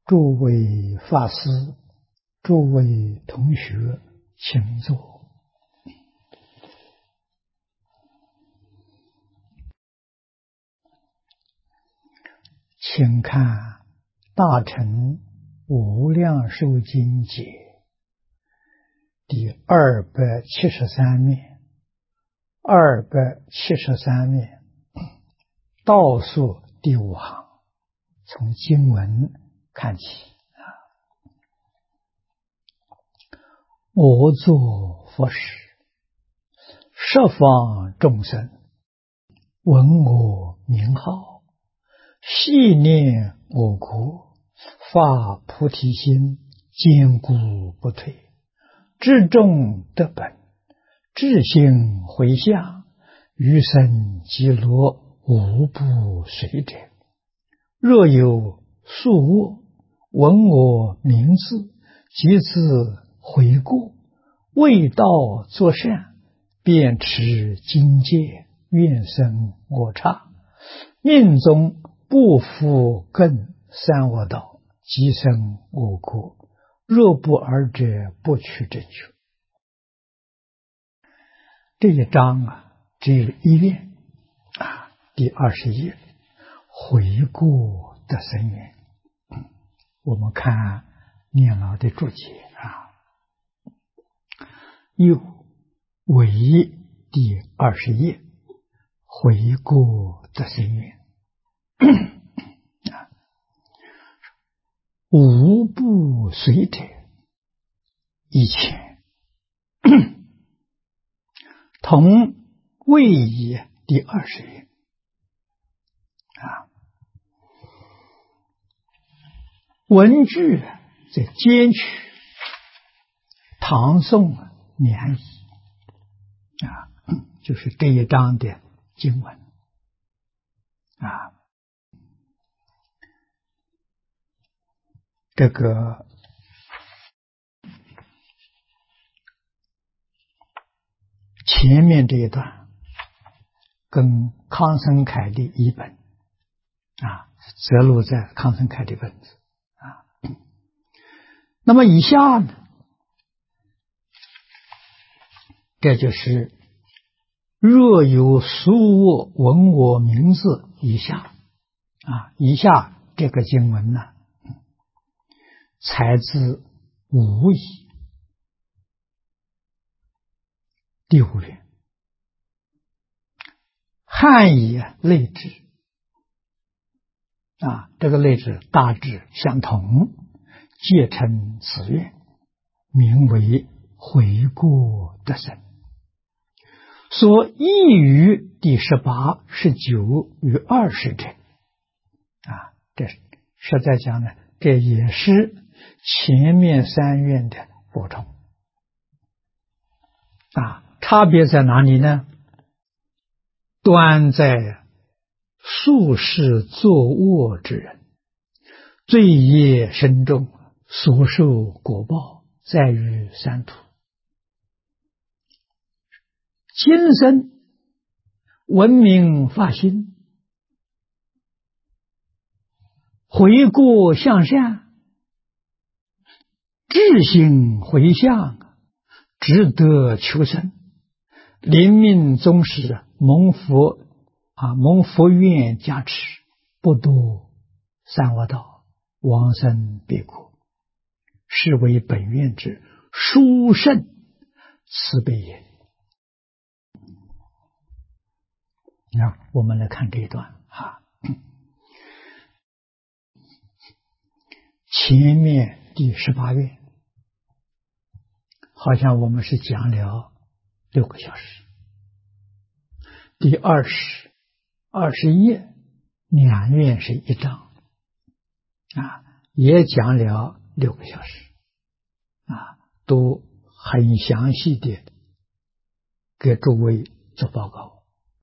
诸位法师、诸位同学，请坐。请看《大乘无量寿经解》第273面，273面倒数第5行，从经文看起。我作佛时，十方众生闻我名号，细念我国，发菩提心，坚固不退，至众得本，至心回向，余生极乐无不随者。若有宿卧，闻我名字，即自回顾，为道作善，便持经戒，愿生我刹，命中不复更三恶道，即生我国。若不尔者，不取正觉。这一章只有一愿第20页，回顾的深远。我们看念老的注解又为第20页，回顾的深远。无不随者1000，同位移第20页文句在兼取唐宋两仪就是这一章的经文这个前面这一段跟康生凯的译本择录在康生凯的本子那么以下呢，这就是若有宿卧闻我名字以下以下这个经文呢，采自无疑第5卷，汉译类志这个类志大致相同，皆称此愿，名为回顾得生。所译于第18、19与20者这实在讲呢，这也是前面3愿的补充差别在哪里呢？端在宿世作卧之人，罪业深重，所受果报在于三途。今生闻名发心，回顾向善，至心回向，值得求生，临命终时，蒙佛愿加持，不堕三恶道，往生别国，是为本愿之殊胜慈悲也。我们来看这一段前面第18愿好像我们是讲了6个小时，第20、21页2愿是1章也讲了6个小时都很详细的给诸位做报告。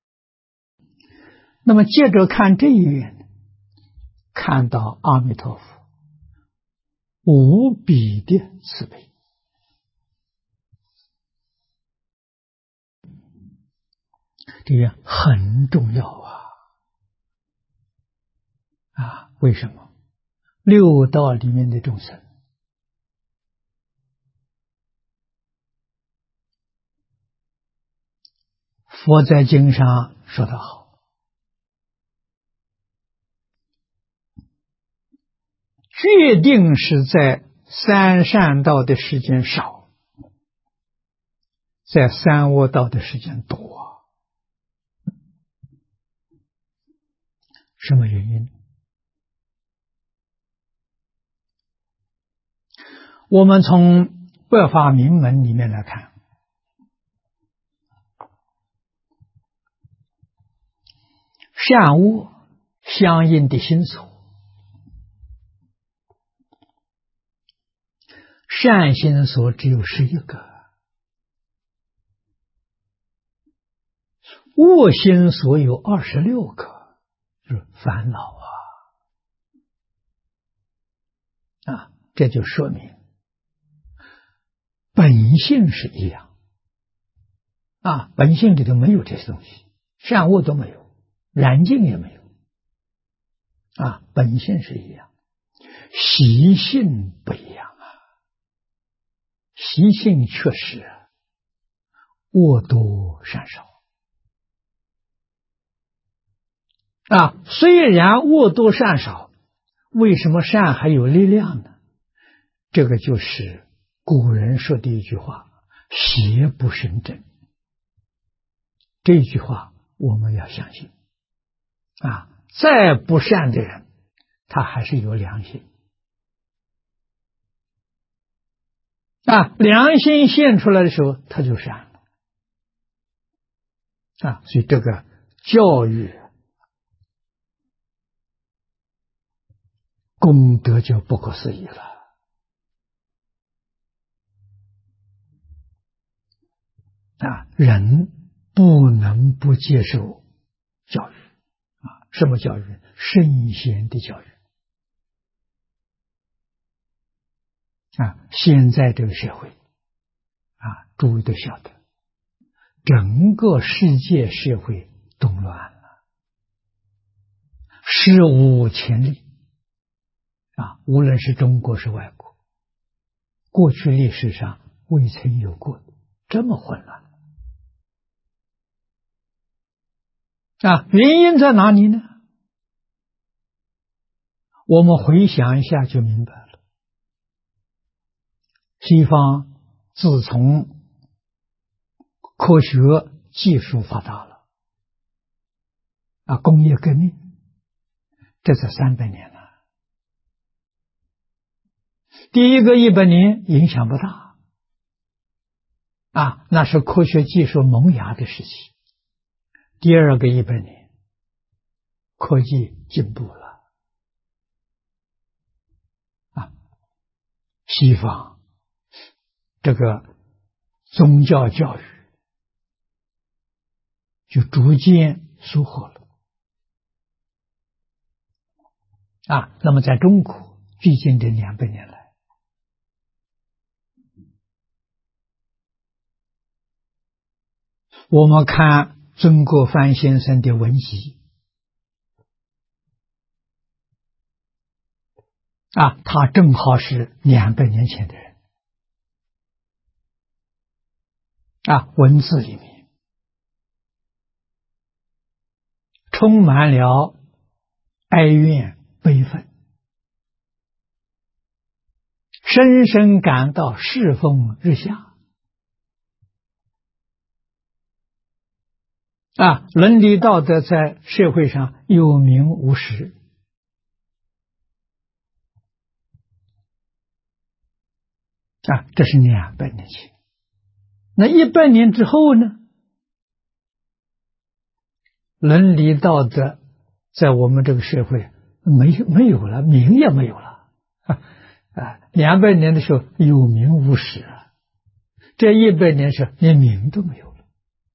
那么接着看这一愿，看到阿弥陀佛无比的慈悲这个很重要为什么？ 六道里面的众生。佛在经上说得好，决定是在三善道的时间少，在三恶道的时间多。什么原因？我们从百法明门里面来看，善恶相应的心所，善心所只有11个，恶心所有26个，就是烦恼啊！这就说明本性是一样啊，本性里头没有这些东西，善恶都没有，染净也没有啊，本性是一样，习性不一样啊，习性确实恶多善少啊。虽然恶多善少，为什么善还有力量呢？这个就是古人说的一句话：邪不胜正。这句话我们要相信啊，再不善的人，他还是有良心啊，良心现出来的时候，他就善了啊。所以这个教育功德就不可思议了啊！人不能不接受教育啊！什么教育？圣贤的教育啊！现在这个社会啊，诸位都晓得，整个世界社会动乱了，史无前例啊！无论是中国是外国，过去历史上未曾有过这么混乱啊！原因在哪里呢？我们回想一下就明白了。西方自从科学技术发达了啊，工业革命，这才300年了。第一个100年影响不大啊，那是科学技术萌芽的时期。第二个100年，科技进步了啊，西方这个宗教教育就逐渐疏忽了啊。那么在中国最近的200年来，我们看曾国藩先生的文集啊，他正好是200年前的人啊，文字里面充满了哀怨悲愤，深深感到世风日下啊，伦理道德在社会上有名无实啊，这是200年前。那100年之后呢？伦理道德在我们这个社会没有了，名也没有了啊！200年的时候有名无实啊，这100年是连名都没有了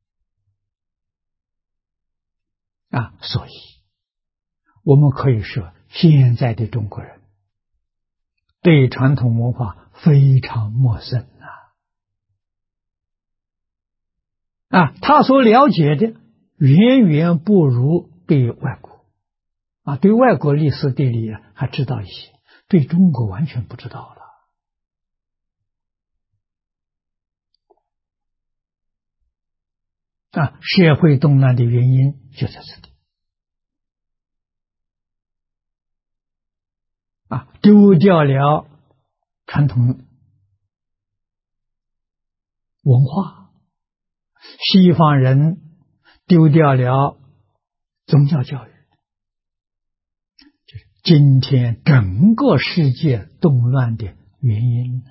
啊！所以我们可以说，现在的中国人对传统文化非常陌生啊！他所了解的远远不如对外国啊，对外国历史地理还知道一些， 对中国完全不知道了。社会动乱的原因就在这里。丢掉了传统文化，西方人丢掉了宗教教育，就是今天整个世界动乱的原因。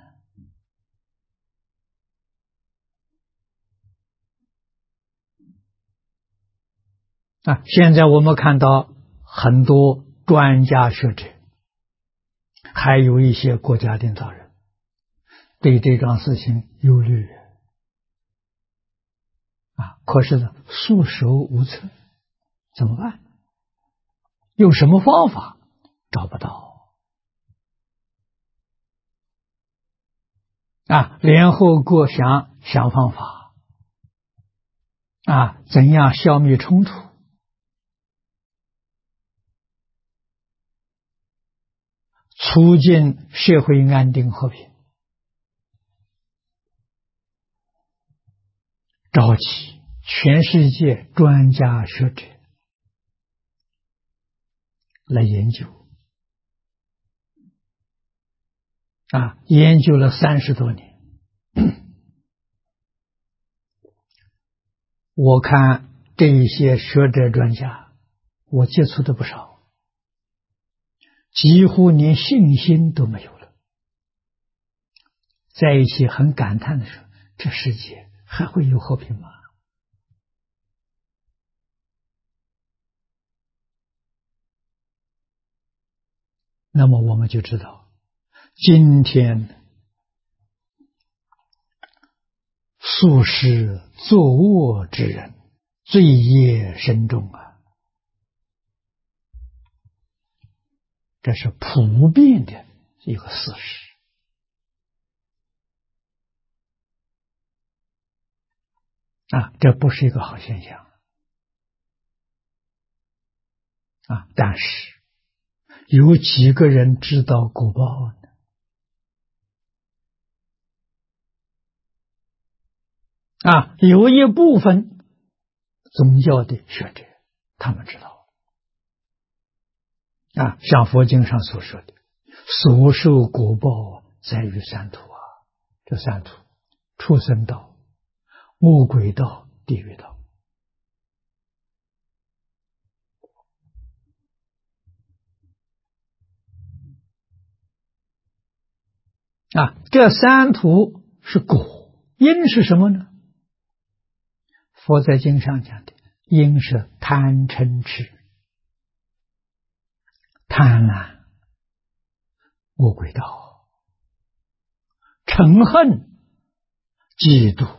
现在我们看到很多专家学者，还有一些国家领导人对这桩事情忧虑可是呢，束手无策，怎么办？用什么方法？找不到。联合国想方法怎样消灭冲突？促进社会安定和平，召集全世界专家学者来研究，研究了30多年。我看这一些学者专家，我接触的不少，几乎连信心都没有了。在一起很感叹的说，这世界还会有和平吗？那么我们就知道，今天素食作恶之人，罪业深重这是普遍的一个事实这不是一个好现象但是有几个人知道果报呢？有一部分宗教的学者他们知道像佛经上所说的，所受果报在于三途这三途：畜生道、恶鬼道、地狱道。这三途是果，因是什么呢？佛在经上讲的，因是贪嗔痴。贪婪，恶鬼道；嗔恨，嫉妒，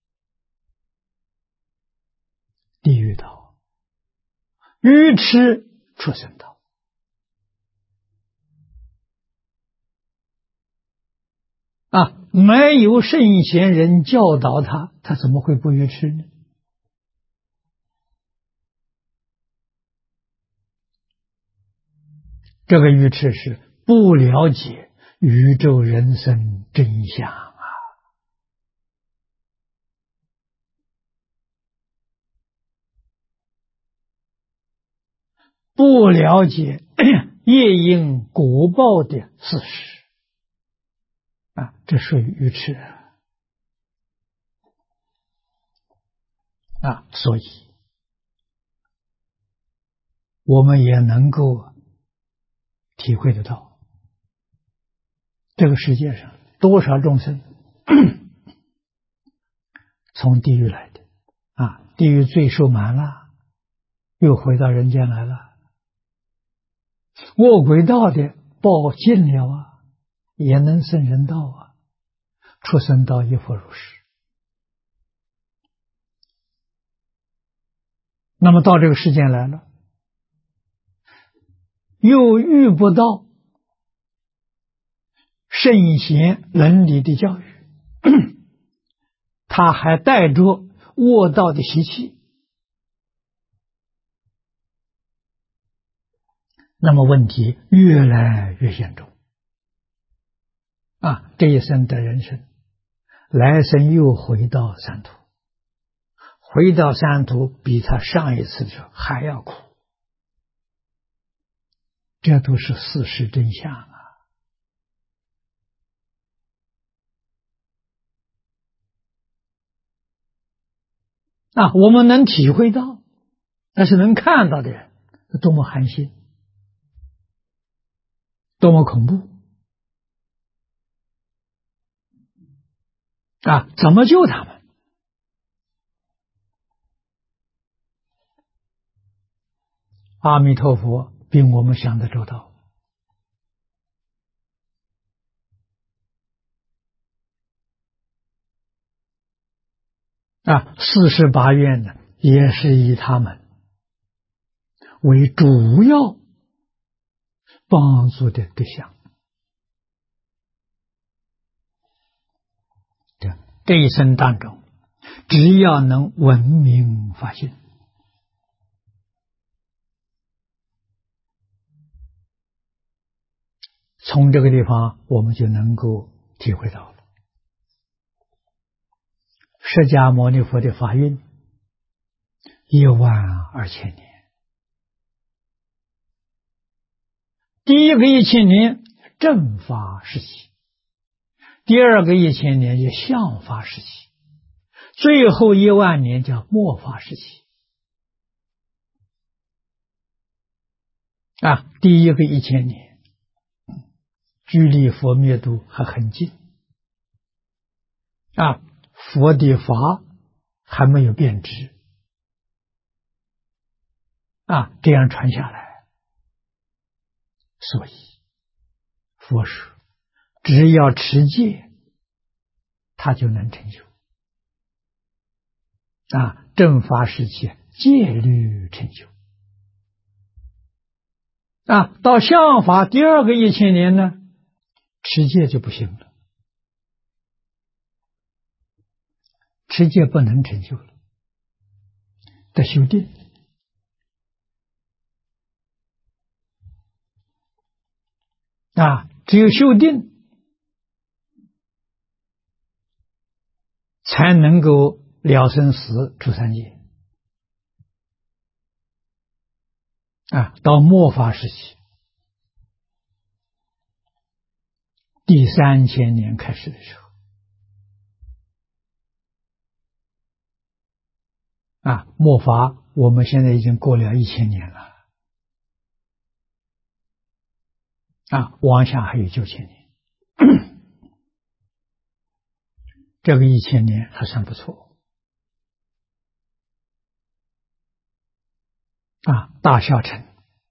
地狱道；愚痴，畜生道。没有圣贤人教导他，他怎么会不愚痴呢？这个愚痴是不了解宇宙人生真相不了解业因果报的事实这属于愚痴所以我们也能够体会得到，这个世界上多少众生从地狱来的地狱罪受满了，又回到人间来了。恶鬼道的报尽了也能升人道畜生道亦复如是。那么到这个世间来了，又遇不到圣贤伦理的教育，他还带着恶道的习气，那么问题越来越严重这一生的人生，来生又回到三途，回到三途比他上一次的时候还要苦，这都是事实真相我们能体会到，但是能看到的人，多么寒心，多么恐怖怎么救他们？阿弥陀佛比我们想的周到48愿呢，也是以他们为主要帮助的对象。这一生当中，只要能闻名发心，从这个地方我们就能够体会到了释迦牟尼佛的法运12000年，第一个1000年正法时期，第二个1000年就相法时期，最后10000年叫末法时期。第一个1000年距离佛灭度还很近佛的法还没有变质这样传下来，所以佛说只要持戒他就能成就正法时期戒律成就到相法第二个1000年呢，持戒就不行了，持戒不能成就了，得修定只有修定才能够了生死出三界到末法时期第3000年开始的时候末法我们现在已经过了1000年了往下还有9000年这个1000年还算不错大小乘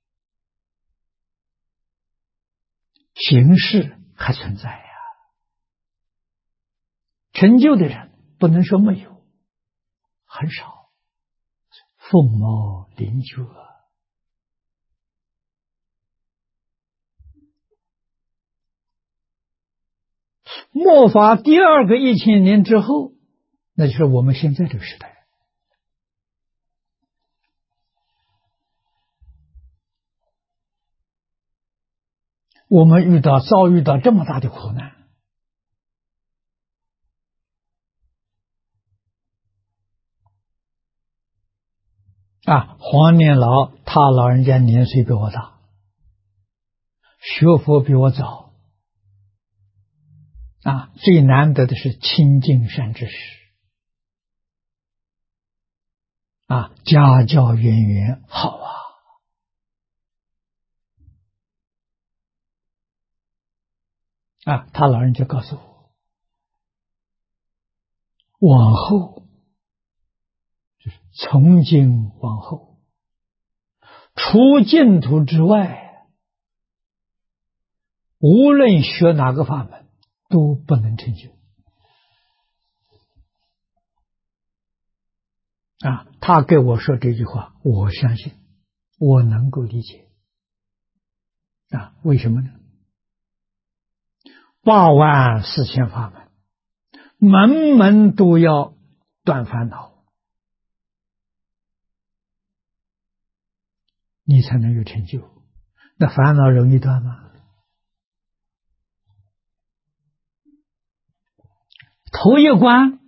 形式还存在成就的人不能说没有，很少，凤毛麟角末法第二个1000年之后，那就是我们现在这个时代。我们遭遇到这么大的苦难黄年老他老人家年岁比我大，学佛比我早最难得的是亲近善知识家教渊源好他老人家告诉我，往后就是从今往后，除净土之外，无论学哪个法门都不能成就他给我说这句话，我相信，我能够理解为什么呢？84000法门，门门都要断烦恼，你才能有成就。那烦恼容易断吗？ 头一关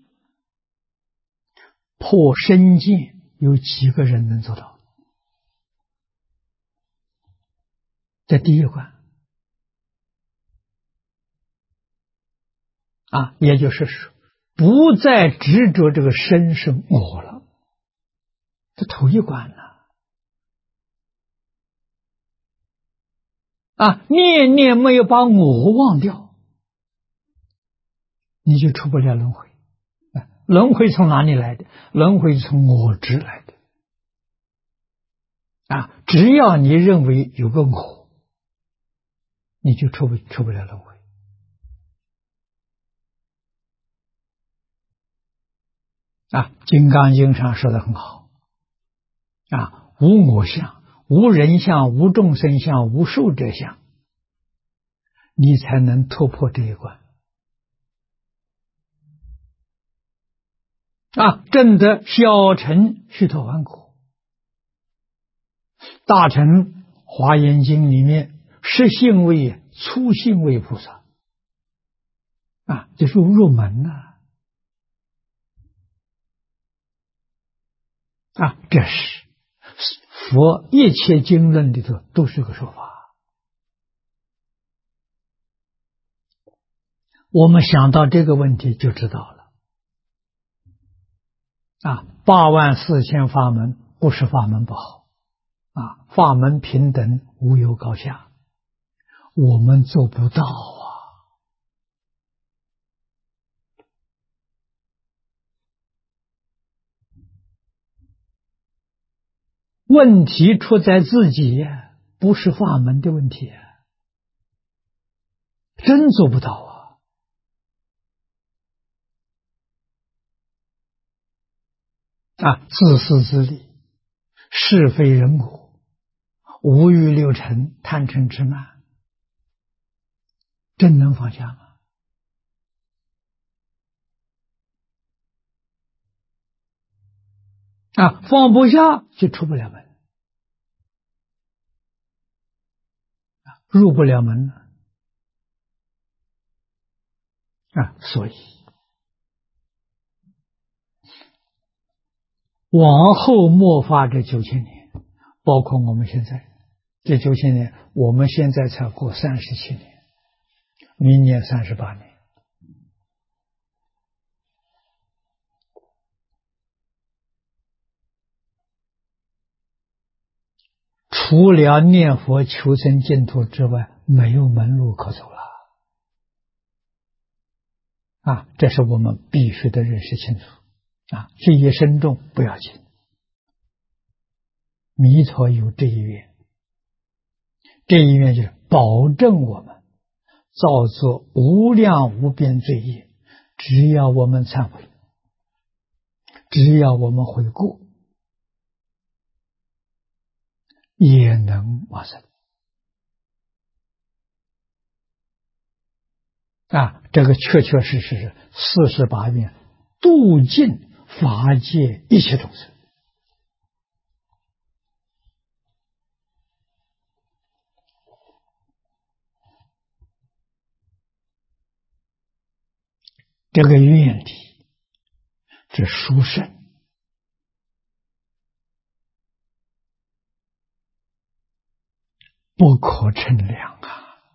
破身见，有几个人能做到？这第一关啊，也就是说，不再执着这个身是我了，这头一关呢。啊，念念没有把我忘掉，你就出不了轮回。轮回从哪里来的？轮回从我执来的。啊，只要你认为有个我，你就出不了轮回。啊，《金刚经》上说的很好。啊，无我相，无人相，无众生相，无寿者相，你才能突破这一关。啊，证得小乘须陀洹果，大乘华严经里面实性位、粗性位菩萨，啊，就是入门呐。啊，这是佛一切经论里头都是个说法。我们想到这个问题就知道了。啊，84000法门不是法门不好，啊，法门平等，无有高下，我们做不到啊。问题出在自己，不是法门的问题，真做不到啊。啊，自私自利，是非人我，五欲六尘，贪嗔痴慢，真能放下吗？啊，放不下就出不了门，入不了门了。啊，所以往后末法这9000年，包括我们现在这9000年，我们现在才过37年，明年38年。除了念佛求生净土之外，没有门路可走了。啊，这是我们必须得认识清楚。啊，这一生重不要紧，弥陀有这一愿，这一愿就是保证我们造作无量无边罪业，只要我们忏悔，只要我们悔过，也能往生。啊，这个确确实实是48愿度尽法界一切众生。这个愿力是殊胜，不可称量啊！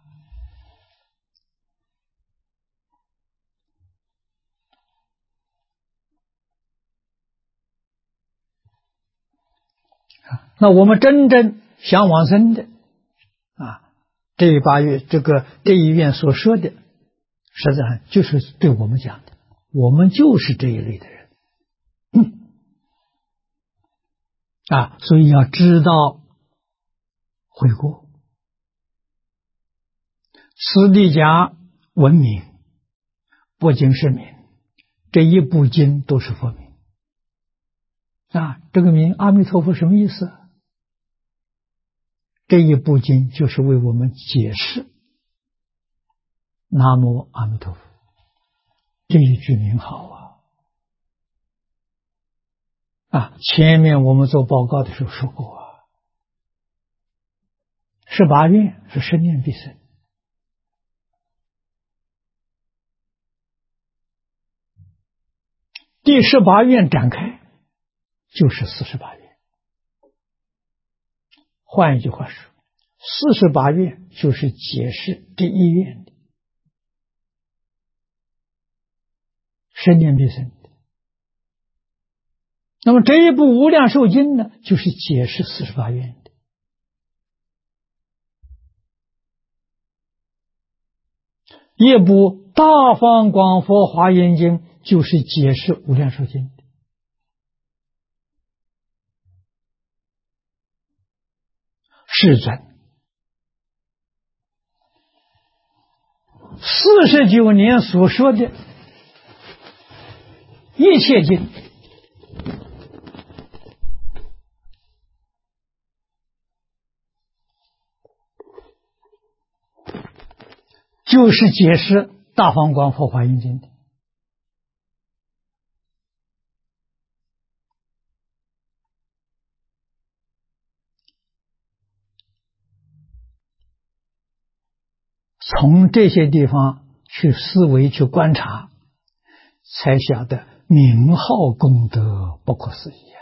那我们真正想往生的啊，这一愿所说的，实际上就是对我们讲的，我们就是这一类的人。啊，所以要知道悔过。此地家文明，不仅是名，这一部经都是佛名。啊，这个名阿弥陀佛什么意思？这一部经就是为我们解释南无阿弥陀佛这一句名号啊！啊，前面我们做报告的时候说过啊，18愿是生念必生。 第18愿展开，就是48愿。换一句话说，48愿就是解释这一愿的生念必生的。那么这一部《无量寿经》呢，就是解释48愿的。一部《大方广佛华严经》就是解释《无量寿经》的。世尊49年所说的一切经，就是解释《大方广佛华严经》的。从这些地方去思维去观察，才晓得名号功德不可思议啊！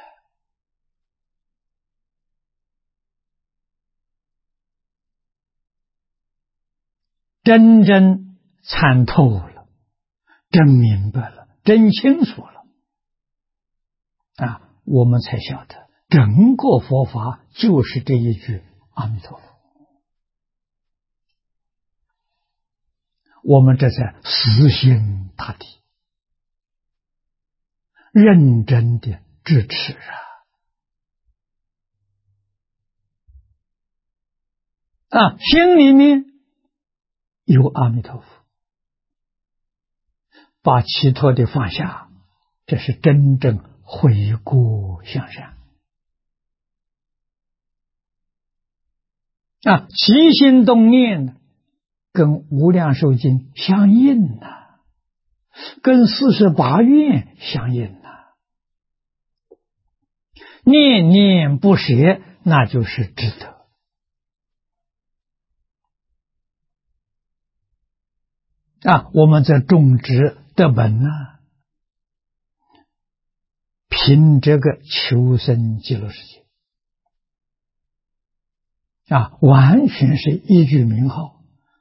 真正参透了，真明白了，真清楚了啊！我们才晓得整个佛法就是这一句阿弥陀佛。我们这才死心塌地，认真的支持心里面有阿弥陀佛，把其他的放下，这是真正回顾向善起心动念跟《无量寿经》相应跟48愿相应念念不舍，那就是值得我们在种植德本凭这个求生极乐世界完全是一句名号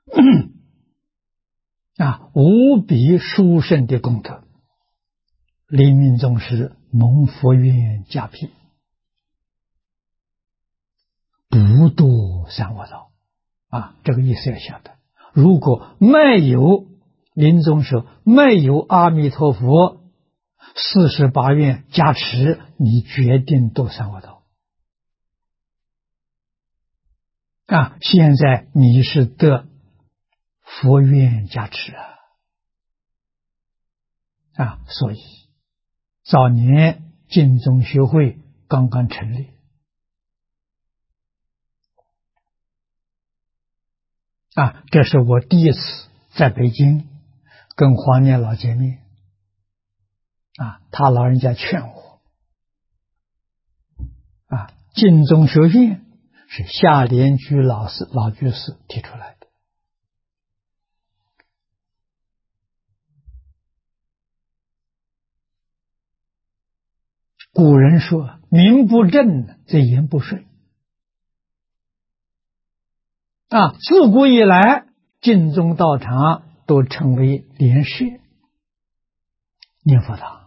无比殊胜的功德。临命终时蒙佛愿加庇，不堕三恶道这个意思要晓得。如果没有临终时没有阿弥陀佛48愿加持，你决定堕三恶道现在你是得佛愿加持所以早年净宗学会刚刚成立这是我第一次在北京跟黄念老见面他老人家劝我净宗学院是夏莲居老居士提出来的古人说名不正则言不顺自古以来净宗道场都称为莲社念佛堂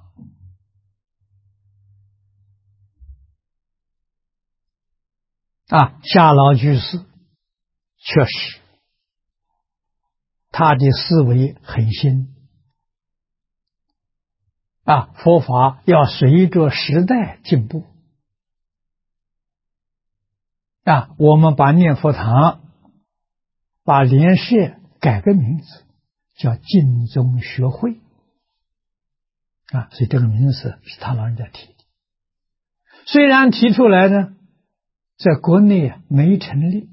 夏老居士确实他的思维很新佛法要随着时代进步我们把念佛堂把莲社改个名字叫净宗学会所以这个名字是他老人家提的。虽然提出来呢在国内没成立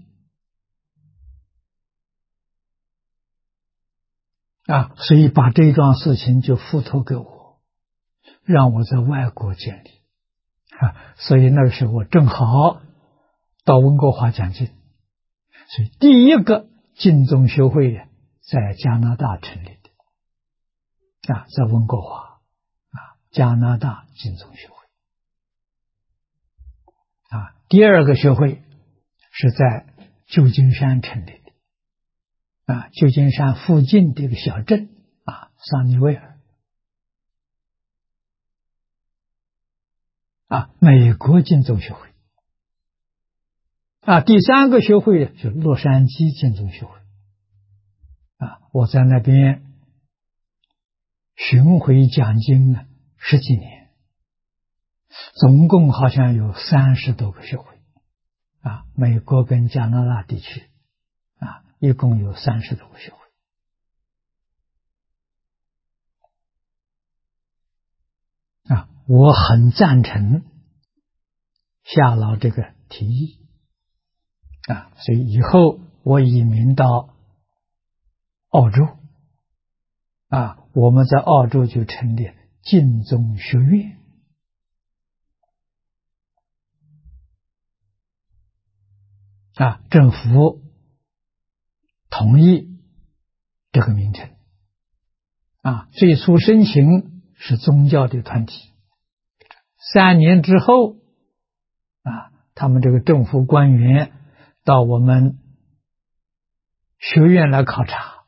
所以把这桩事情就付托给我，让我在外国建立所以那个时候我正好到温哥华讲经，所以第一个净宗学会在加拿大成立的在温哥华加拿大净宗学会。第二个学会是在旧金山成立的，旧金山附近的一个小镇桑尼威尔，美国净宗学会。第三个学会就是洛杉矶净宗学会。我在那边巡回讲经呢10几年，总共好像有30多个学会，美国跟加拿大地区，一共有30多个学会。我很赞成夏老这个提议，所以以后我移民到澳洲，我们在澳洲就成立净宗学院，政府同意这个名称，最初申请是宗教的团体，3年之后，他们这个政府官员到我们学院来考察，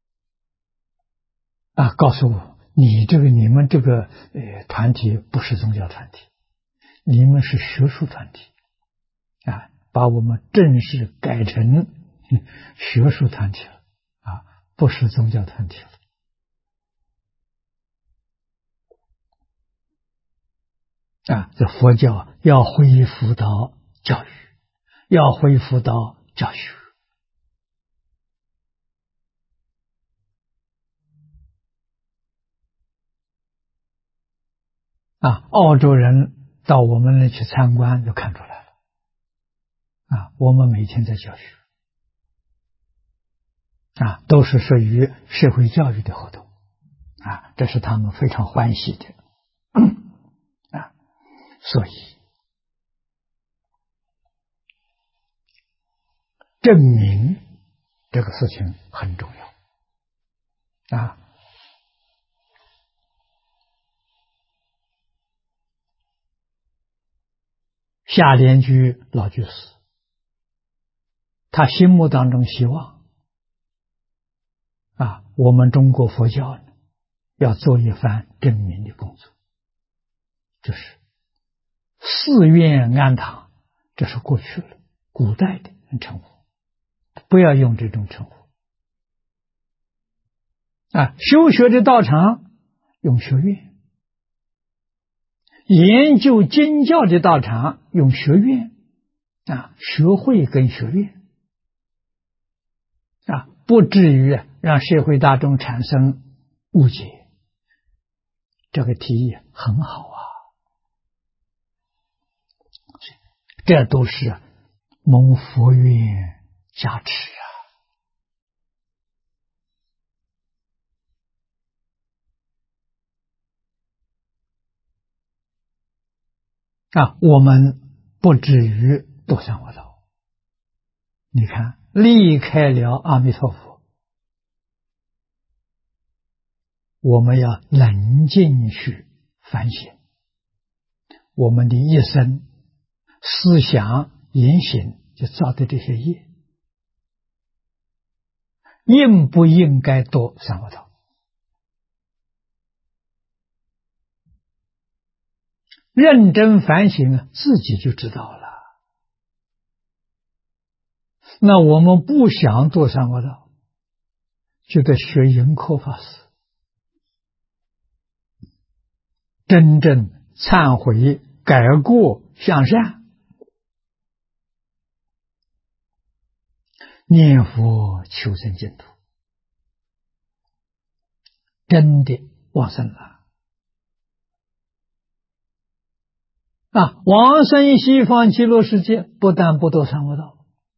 告诉我，你们这个团体不是宗教团体，你们是学术团体，把我们正式改成学术团体了，不是宗教团体了。这佛教要恢复到教育，要恢复到教学。澳洲人到我们那去参观就看出来了，我们每天在教学，都是属于社会教育的活动，这是他们非常欢喜的，所以证明这个事情很重要，夏莲居老居士，他心目当中希望我们中国佛教呢要做一番证明的工作，就是寺院庵堂，这是过去了，古代的称呼，不要用这种称呼。修学的道场用学院，研究经教的道场用学院，学会跟学院，不至于让社会大众产生误解。这个提议很好这都是蒙佛愿加持我们不至于堕三恶道。你看，离开了阿弥陀佛，我们要冷静去反省我们的一生思想言行就造的这些业，应不应该堕三恶道？认真反省自己就知道了。那我们不想堕三恶道，就得学盈科法师，真正忏悔改过向善，念佛求生净土，真的往生了。往生西方极乐世界，不但不堕三恶道，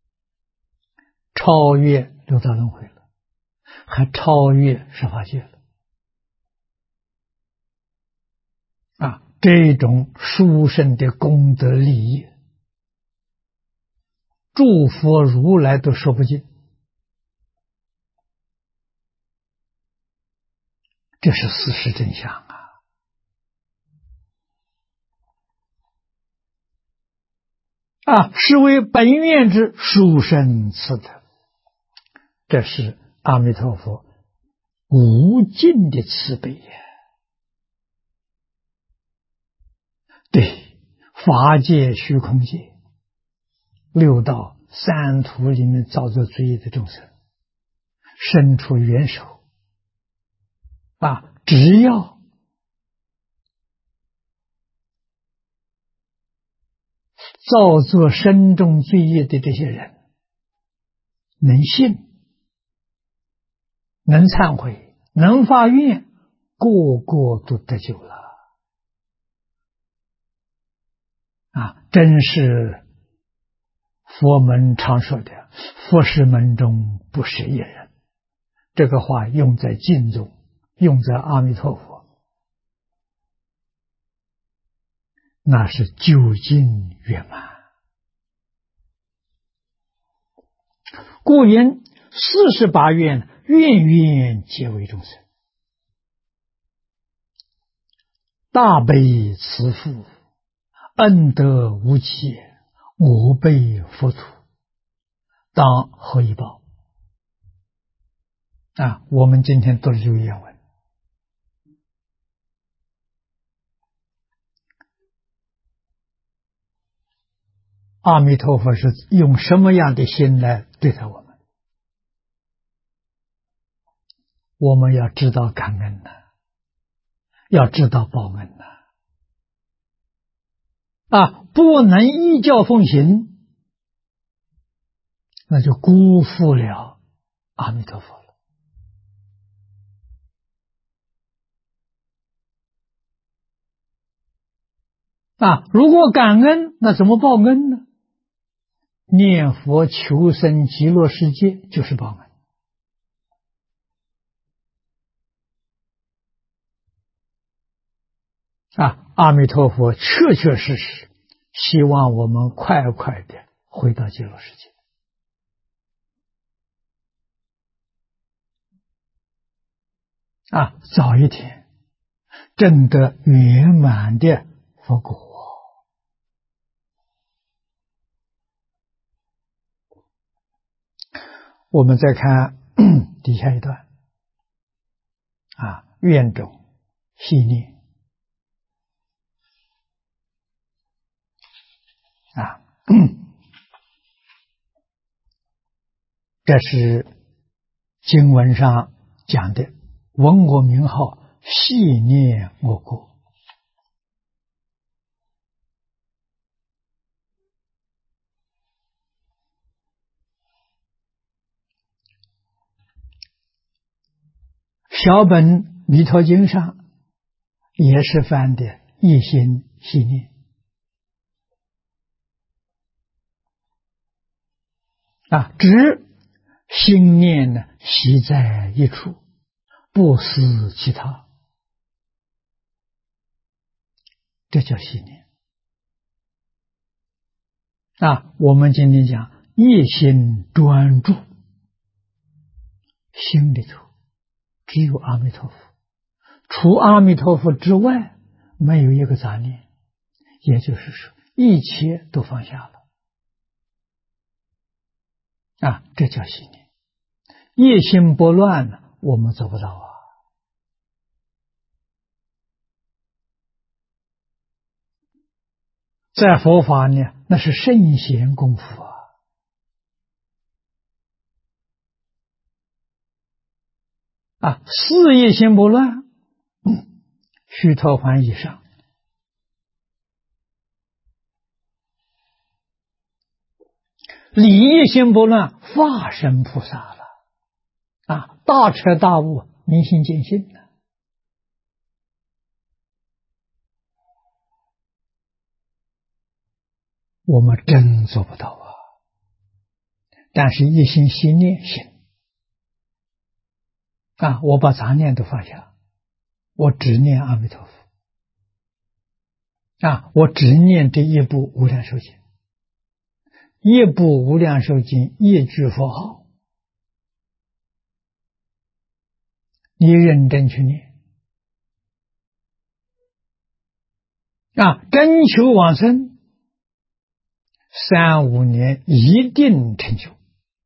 超越六道轮回了，还超越十法界了。这种殊胜的功德利益，诸佛如来都说不尽，这是事实真相是为本愿之殊胜慈德。这是阿弥陀佛无尽的慈悲呀！对法界、虚空界、六道、三途里面造作罪业的众生，伸出援手只要造作深重罪业的这些人能信、能忏悔、能发愿，个个都得救了真是佛门常说的佛是门中不是一人。这个话用在经中，用在阿弥陀佛，那是究竟圆满。故云48愿，愿愿皆为众生。大悲慈父，恩德无期，我辈佛土，当何以报？我们今天读的这个原文，阿弥陀佛是用什么样的心来对待我们？我们要知道感恩要知道报恩不能依教奉行，那就辜负了阿弥陀佛了。如果感恩，那怎么报恩呢？念佛求生极乐世界就是报恩。阿弥陀佛确确实实希望我们快快的回到极乐世界早一天证得圆满的佛果。我们再看底下一段愿种细念这是经文上讲的，闻我名号，细念我过。小本弥陀经上也是翻的一心细念只心念呢习在一处，不思其他，这叫细念我们今天讲一心专注，心里头只有阿弥陀佛，除阿弥陀佛之外没有一个杂念，也就是说一切都放下了这叫细念。一心不乱呢，我们做不到在佛法呢，那是圣贤功夫事业心不乱，须陀洹以上。理业心不乱，化身菩萨了大彻大悟，明心见性了。我们真做不到但是一心细念行我把杂念都放下，我只念阿弥陀佛我只念这一部无量寿经，一部无量寿经一句佛号，你认真去念真求往生， 3、5年一定成就，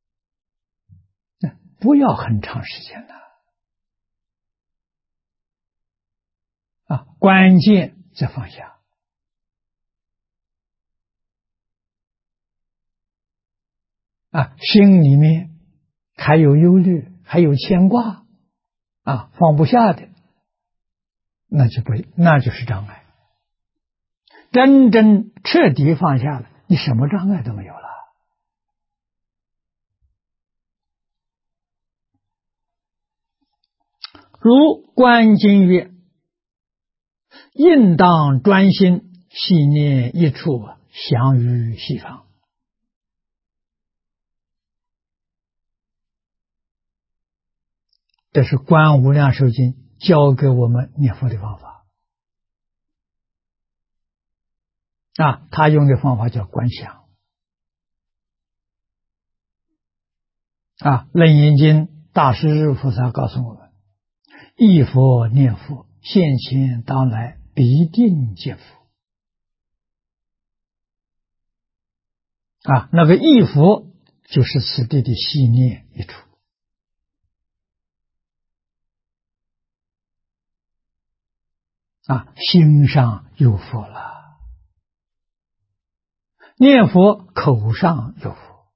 不要很长时间的关键在放下心里面还有忧虑，还有牵挂放不下的，那就是障碍。真正彻底放下了，你什么障碍都没有了。如观经曰：应当专心，细念一处，详于西方。这是观无量寿经教给我们念佛的方法他用的方法叫观想楞严经大师日菩萨告诉我们，忆佛念佛，现前当来必定见佛那个忆佛就是此地的细念一处心上有佛了，念佛口上有佛，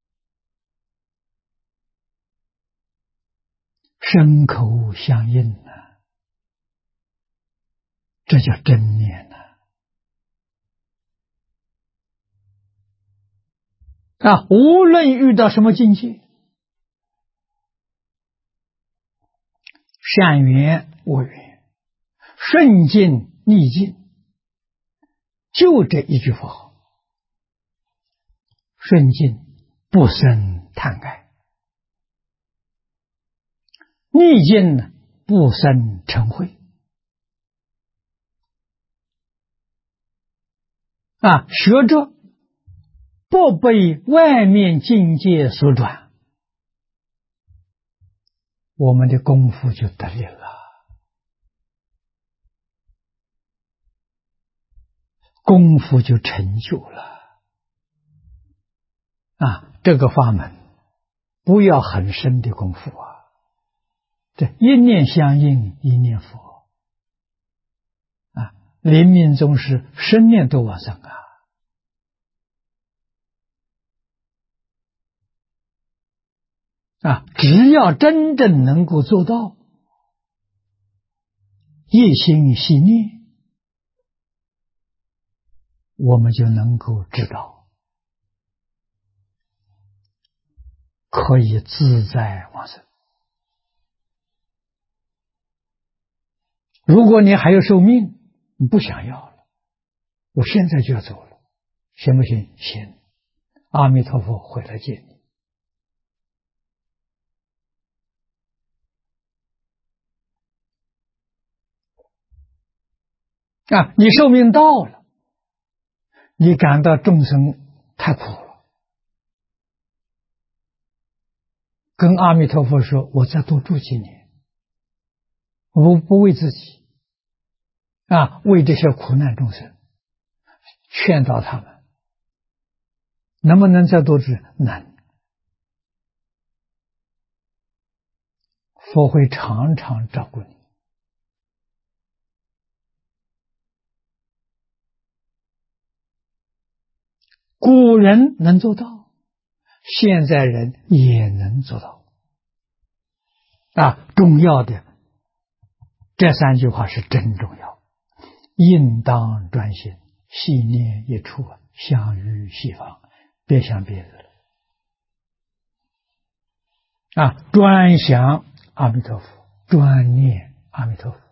身口相应这叫真念无论遇到什么境界，善缘恶缘，顺境逆境，就这一句话，顺境不生贪爱，逆境呢不生嗔恚学着不被外面境界所转，我们的功夫就得力了，功夫就成就了这个法门不要很深的功夫这一念相应一念佛临命终时生念都往生只要真正能够做到一心细念，我们就能够知道可以自在往生。如果你还有寿命，你不想要了，我现在就要走了，行不行？行，阿弥陀佛会来接你你寿命到了，你感到众生太苦了，跟阿弥陀佛说，我再多住几年，我不为自己为这些苦难众生劝导他们，能不能再多住？能，佛会常常照顾你古人能做到，现在人也能做到重要的这3句话是真重要，应当专心，细念一处，相于西方，别想别的了专想阿弥陀佛，专念阿弥陀佛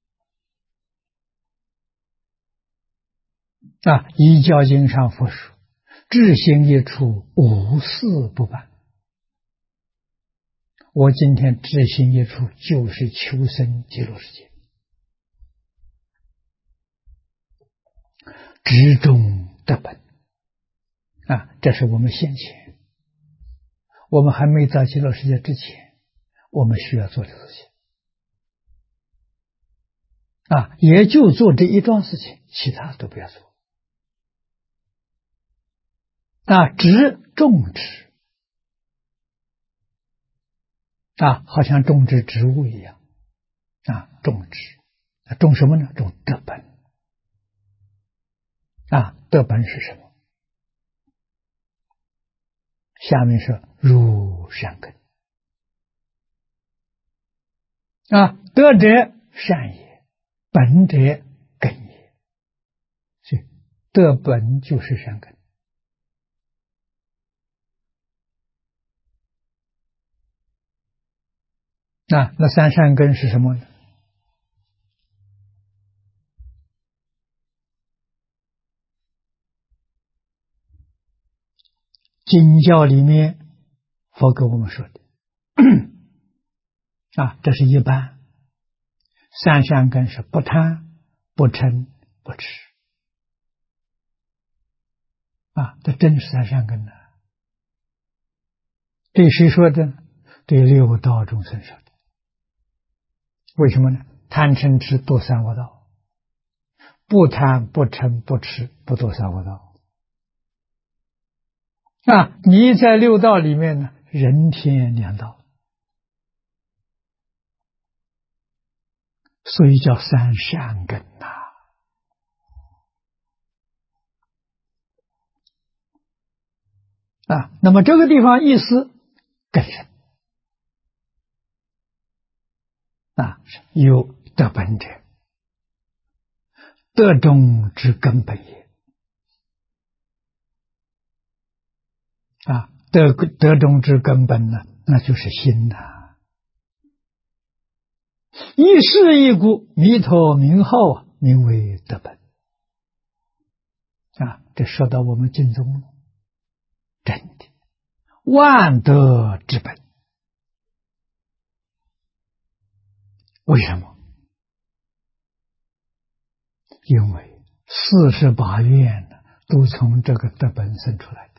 依教经上佛说，至心一处，无事不办。我今天至心一处，就是求生极乐世界，执中得本这是我们先前，我们还没到极乐世界之前，我们需要做的事情也就做这一桩事情，其他都不要做种植好像种植植物一样种植，种什么呢？种德本德本是什么？下面是入善根德者善也，本者根也，所以德本就是善根。那三善根是什么呢？经教里面佛给我们说的这是一般。三善根是不贪、不嗔、不痴这真是三善根呢。对谁说的？对六道众生说的。为什么呢？贪嗔痴堕三恶道，不贪不嗔不痴不堕三恶道你在六道里面呢，人天两道，所以叫三善根那么这个地方意思根深有德本者，德中之根本也德中之根本呢，那就是心一是一故，弥陀名号名为德本这说到我们经中了，真的万德之本。为什么？因为48愿都从这个德本生出来的，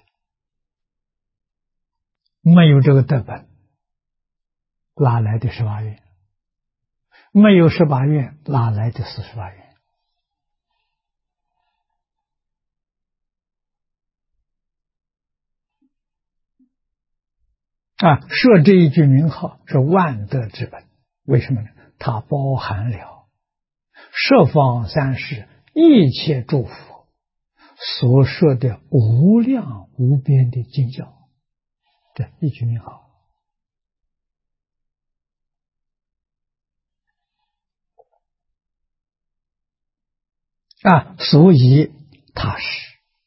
没有这个德本，哪来的18愿？没有18愿，哪来的48愿？设这一句名号是万德之本，为什么呢？它包含了十方三世一切诸佛所说的无量无边的经教，这一句名号所以它是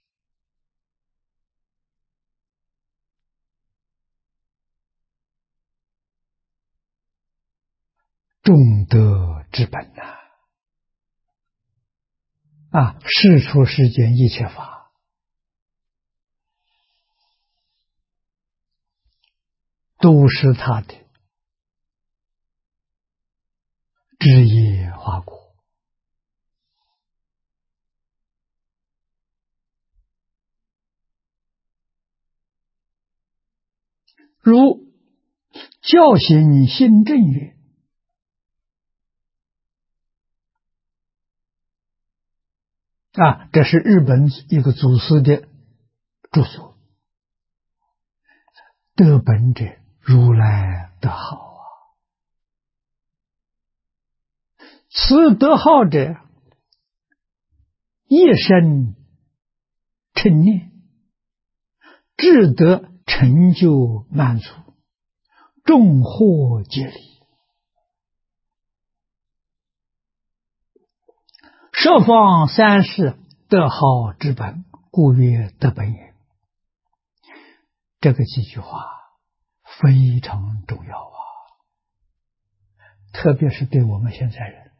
众德之本世出世间一切法都是他的枝叶花果。如教行心正也这是日本一个祖师的著作。德本者，如来德号此德号者，一生称念，至得成就满足，众获皆离。十方三世德号之本，故曰德本也。这个几句话非常重要特别是对我们现在人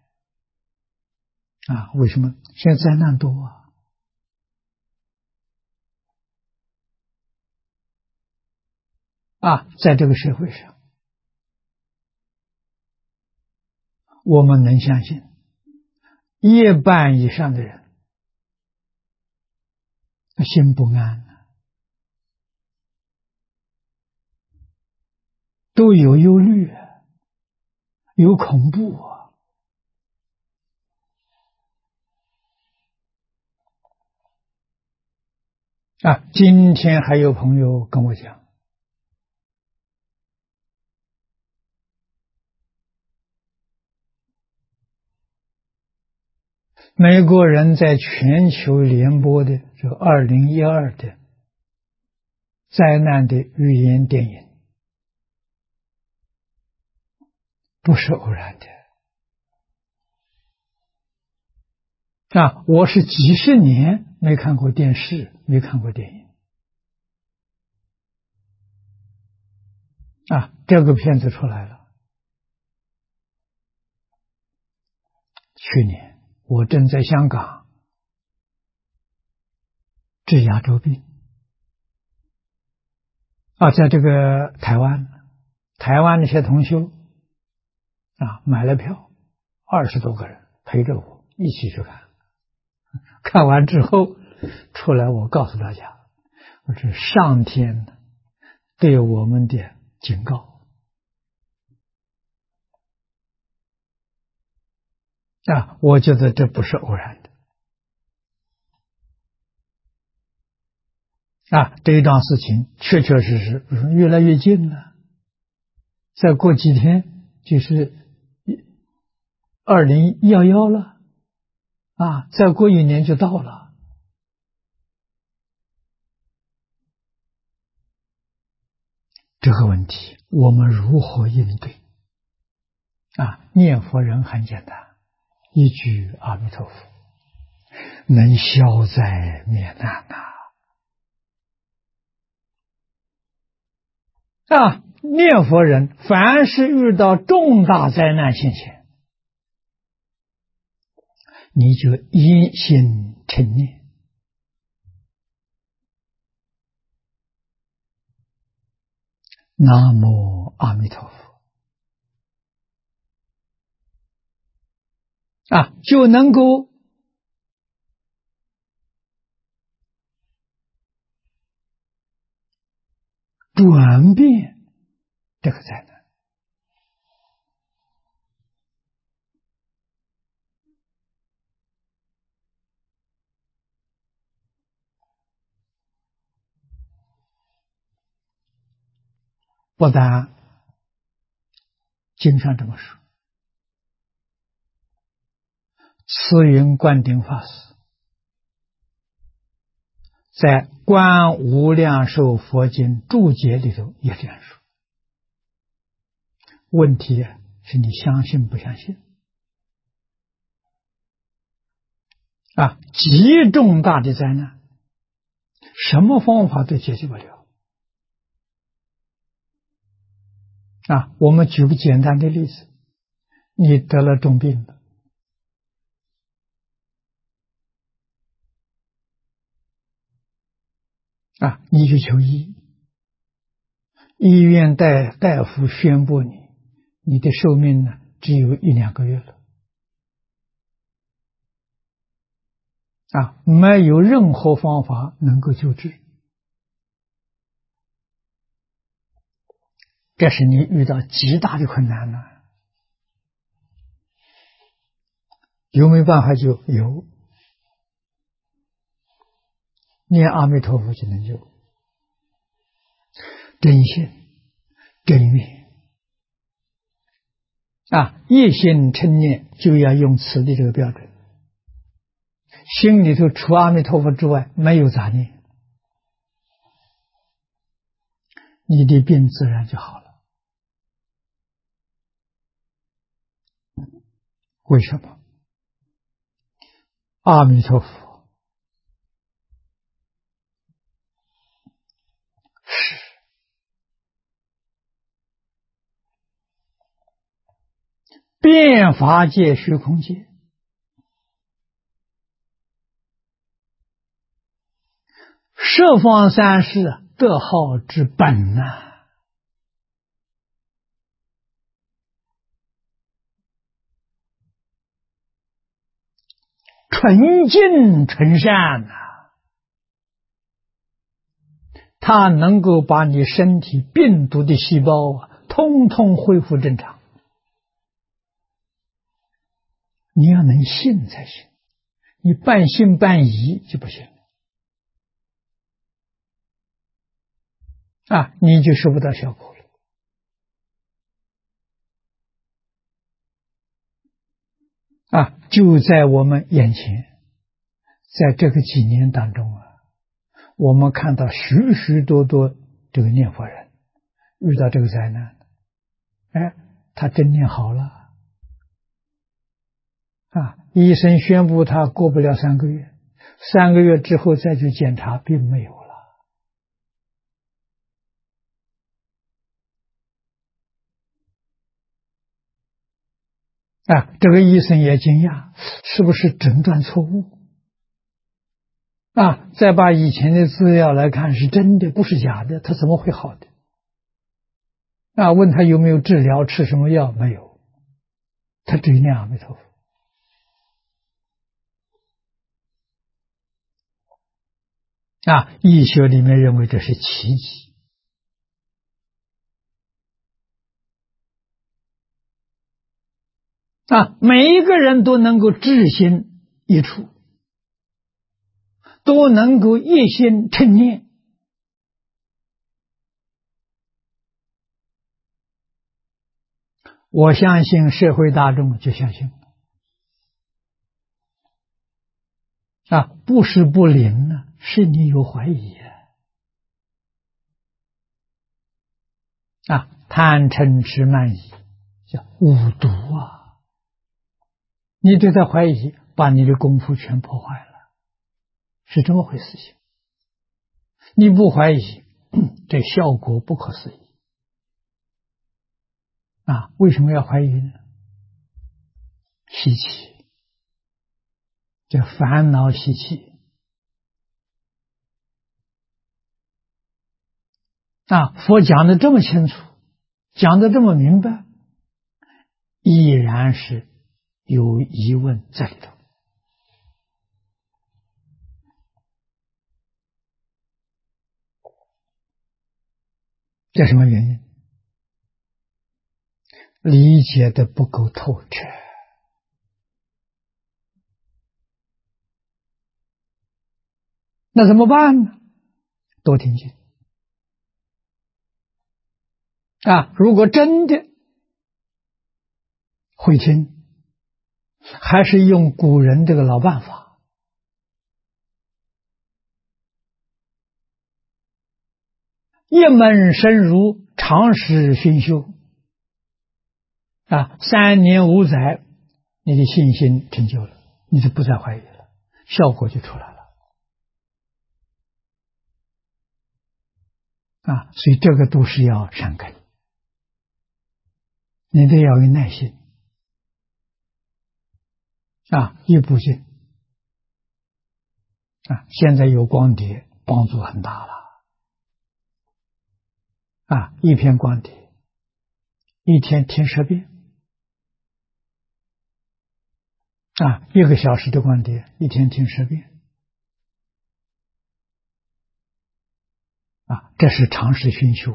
为什么？现在灾难多在这个社会上，我们能相信一半以上的人心不安都有忧虑有恐怖今天还有朋友跟我讲，美国人在全球联播的这个2012的灾难的预言电影，不是偶然的。我是几十年没看过电视，没看过电影。这个片子出来了。去年我正在香港治牙周病，在这个台湾那些同修买了票，20多个人陪着我一起去看。看完之后出来，我告诉大家，我是上天对我们的警告。我觉得这不是偶然的。这一桩事情确确实实越来越近了，再过几天就是2011了，再过1年就到了。这个问题我们如何应对？念佛人很简单，一句阿弥陀佛，能消灾免难念佛人凡是遇到重大灾难现前，你就一心称念，南无阿弥陀佛，就能够转变这个灾难。不但经上这么说，慈云灌顶法师在《观无量寿佛经注解》里头也这样说。问题是你相信不相信？极重大的灾难，什么方法都解决不了。我们举个简单的例子，你得了重病了，你去求医，医院大夫宣布你的寿命呢只有1-2个月了，没有任何方法能够救治。这是你遇到极大的困难了。有没有办法救？有，念阿弥陀佛就能救。真心真愿一心称念，就要用此的这个标准，心里头除阿弥陀佛之外没有杂念，你的病自然就好了。为什么？阿弥陀佛是遍法界虚空界十方三世德号之本纯净纯善它能够把你身体病毒的细胞通通恢复正常。你要能信才行，你半信半疑就不行。 你就收不到效果了。就在我们眼前，在这个几年当中我们看到许许多多这个念佛人遇到这个灾难，他真念好了医生宣布他过不了3个月，3个月之后再去检查，并没有了。这个医生也惊讶，是不是诊断错误？再把以前的资料来看，是真的，不是假的，他怎么会好的？问他有没有治疗，吃什么药，没有，他只念阿弥陀佛。医学里面认为这是奇迹。每一个人都能够至心一处，都能够一心称念，我相信社会大众就相信不是不灵呢，是你有怀疑贪嗔痴慢疑叫五毒你对他怀疑，把你的功夫全破坏了，是这么回事情。你不怀疑，这效果不可思议为什么要怀疑呢？习气，这烦恼习气佛讲的这么清楚，讲的这么明白，依然是有疑问在里头。这什么原因？理解的不够透彻。那怎么办呢？多听经如果真的会听，还是用古人这个老办法，一门深入，长时熏修3年5载，你的信心成就了，你就不再怀疑了，效果就出来了所以这个都是要善根，你得要有耐心一步进现在有光碟，帮助很大了一篇光碟一天听10遍1个小时的光碟一天听10遍这是长时熏修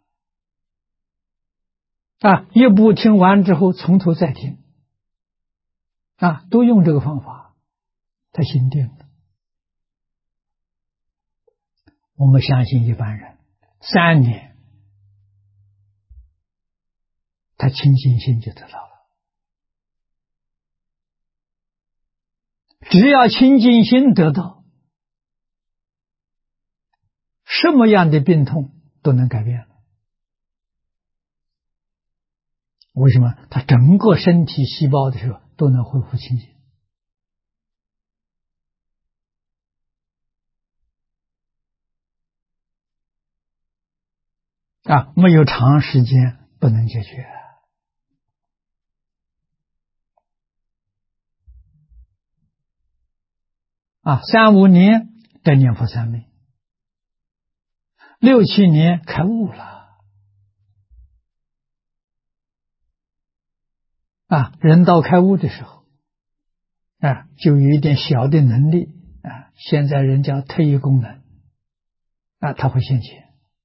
一部听完之后从头再听都用这个方法，他心定了。我们相信一般人3年他清净心就得到了。只要清净心得到，什么样的病痛都能改变了。为什么？他整个身体细胞的时候都能恢复清净没有长时间不能解决3、5年得念佛三昧，6、7年开悟了人到开悟的时候就有一点小的能力现在人叫特异功能他会现前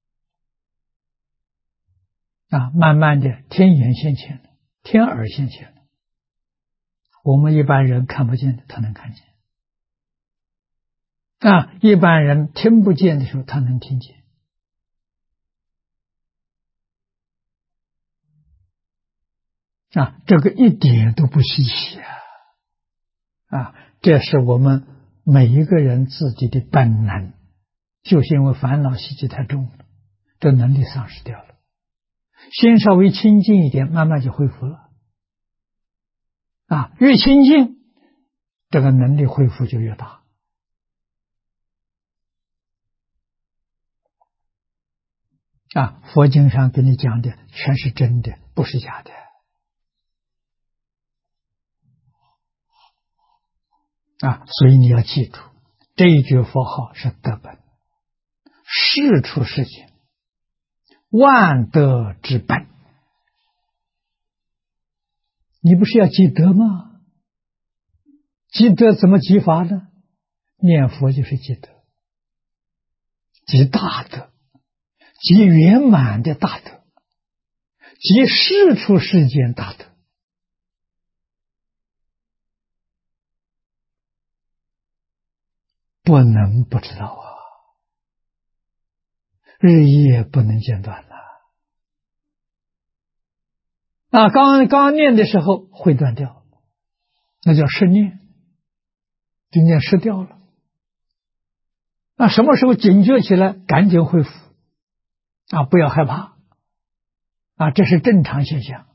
慢慢的天眼现前了，天耳现前了，我们一般人看不见的他能看见一般人听不见的时候他能听见这个一点都不稀奇这是我们每一个人自己的本能，就是因为烦恼习气太重了，这能力丧失掉了。心稍微清净一点，慢慢就恢复了。越清净，这个能力恢复就越大。佛经上给你讲的全是真的，不是假的。所以你要记住，这一句佛号是德本，世出世间万德之本。你不是要积德吗？积德怎么积法呢？念佛就是积德，积大德，积圆满的大德，积世出世间大德。不能不知道日夜不能间断刚念的时候会断掉，那叫失念，就念失掉了。什么时候警觉起来，赶紧恢复不要害怕这是正常现象。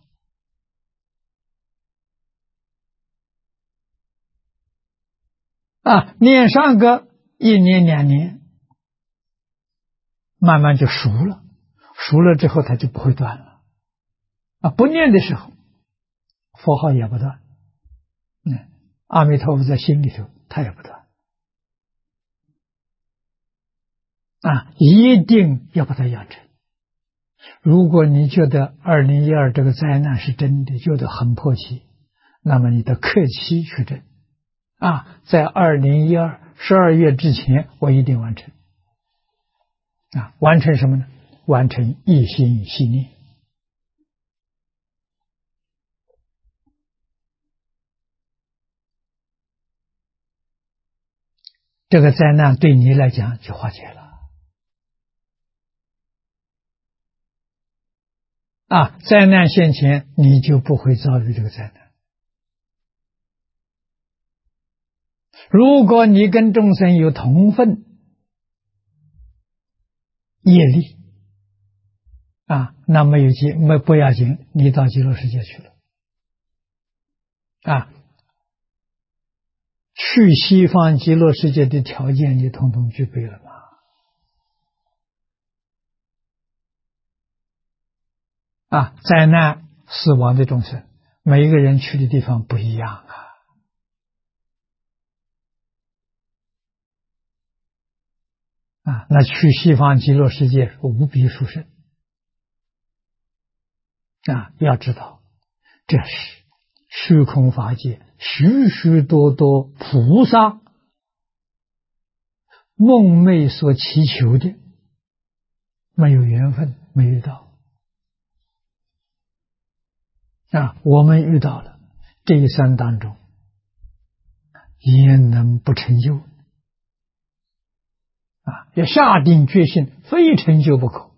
念上个1年2年，慢慢就熟了，熟了之后它就不会断了。不念的时候，佛号也不断，阿弥陀佛在心里头，它也不断。一定要把它养成。如果你觉得2012这个灾难是真的，觉得很迫切，那么你的克期去证在2012 12月之前，我一定完成。完成什么呢？完成一心系念。这个灾难对你来讲就化解了。灾难现前，你就不会遭遇这个灾难。如果你跟众生有同分业力那没不要紧，你到极乐世界去了去西方极乐世界的条件你统统具备了吗？灾难死亡的众生，每一个人去的地方不一样那去西方极乐世界无比殊胜要知道，这是虚空法界许许多多菩萨梦寐所祈求的，没有缘分，没遇到我们遇到了，这一生当中也能不成就要下定决心，非成就不可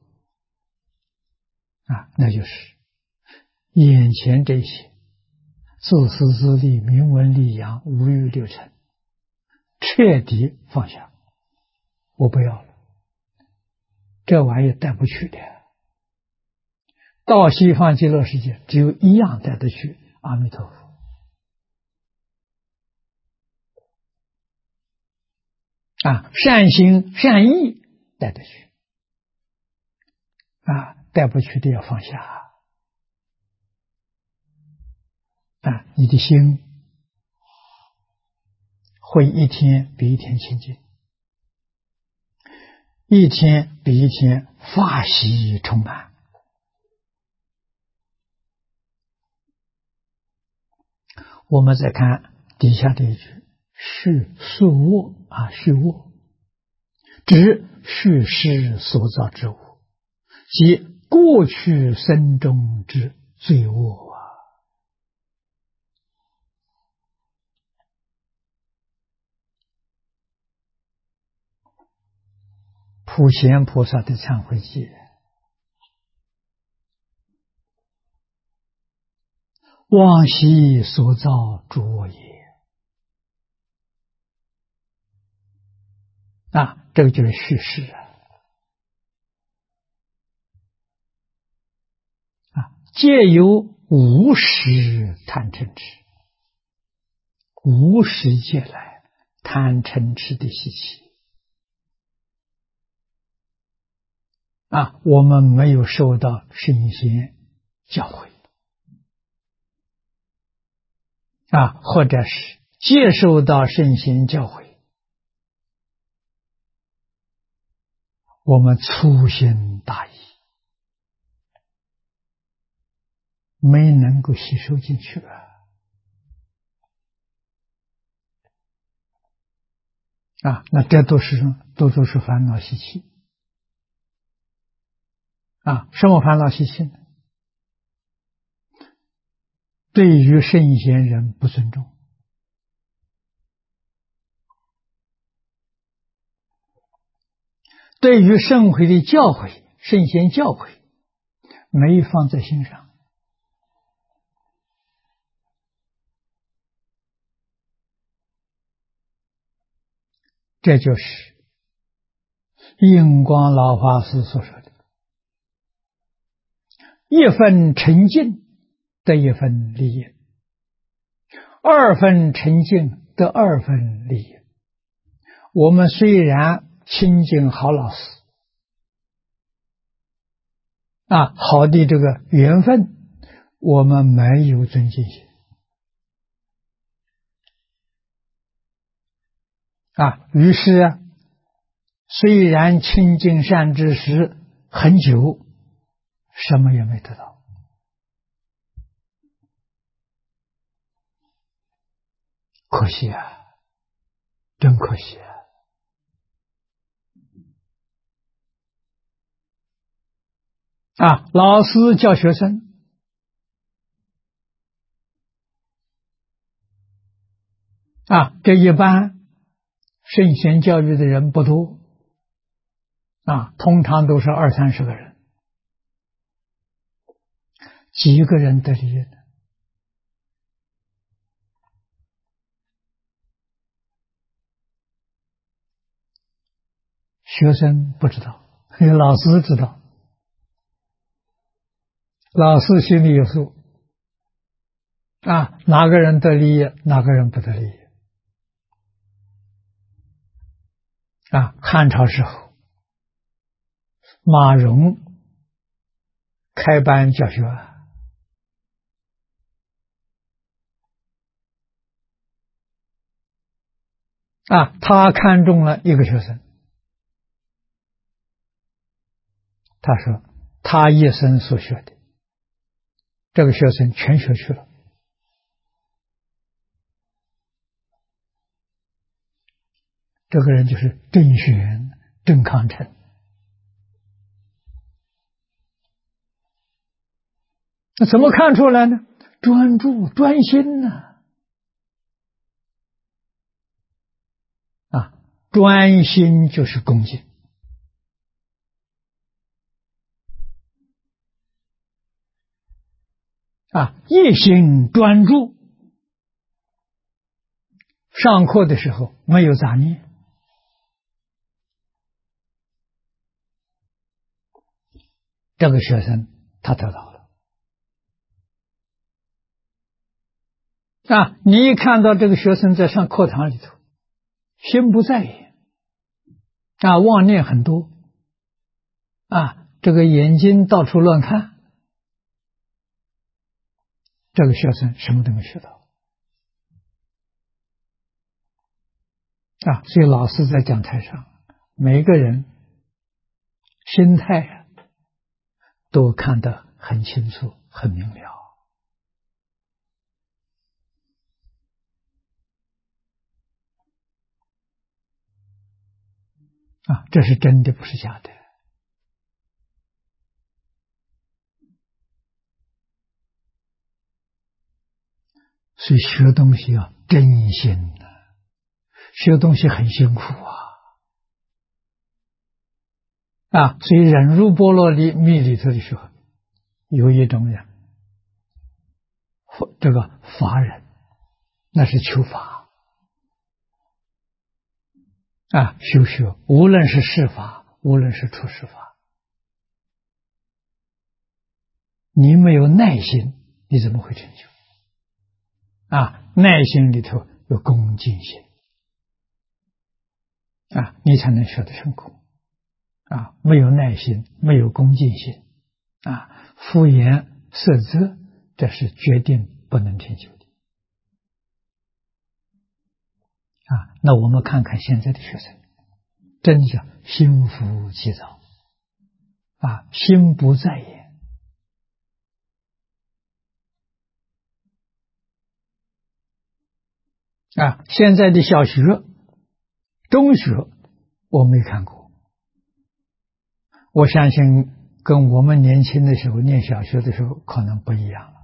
那就是眼前这些自私自利、名闻利养、五欲六尘，彻底放下，我不要了，这玩意带不去的。到西方极乐世界只有一样带得去，阿弥陀佛善心善意带得去带不去的要放下你的心会一天比一天清净，一天比一天法喜充满。我们再看底下这一句，续宿卧续卧，指续世所造之物，即过去生中之罪恶普贤菩萨的忏悔记， 妄习所造诸恶业。这个就是叙事皆由无始贪嗔痴，无始劫来贪嗔痴的习气我们没有受到圣贤教诲或者是接受到圣贤教诲，我们粗心大意，没能够吸收进去那这都是烦恼习气什么烦恼习气呢？对于圣贤人不尊重，对于圣诲的教诲、圣贤教诲没放在心上，这就是印光老法师所说的一分沉静得一分利益，二分沉静得二分利益。我们虽然亲近好老师好的这个缘分，我们没有尊敬心于是虽然亲近善知识很久，什么也没得到可惜真可惜老师教学生这一般圣贤教育的人不多通常都是20-30个人，几个人得利益呢？学生不知道，老师知道，老师心里有数哪个人得利益，哪个人不得利益汉朝时候马融开班教学他看中了一个学生，他说他一生所学的这个学生全学去了，这个人就是郑玄、郑康成。那怎么看出来呢？专注专心呢专心就是恭敬一心专注，上课的时候没有杂念，这个学生他得到了你一看到这个学生在上课堂里头心不在焉妄念很多这个眼睛到处乱看，这个学生什么都没学到所以老师在讲台上每一个人心态都看得很清楚很明了这是真的不是假的所以学东西要真心学东西很辛苦所以忍辱波罗蜜里头的时候有一种人这个法人，那是求法啊，修学，无论是世法，无论是出世法，你没有耐心，你怎么会成就？啊，耐心里头有恭敬心啊，你才能学得成功啊。没有耐心，没有恭敬心啊，敷衍塞责，这是决定不能成就的啊。那我们看看现在的学生，真是心浮气躁啊，心不在焉啊。现在的小学、中学我没看过，我相信跟我们年轻的时候念小学的时候可能不一样了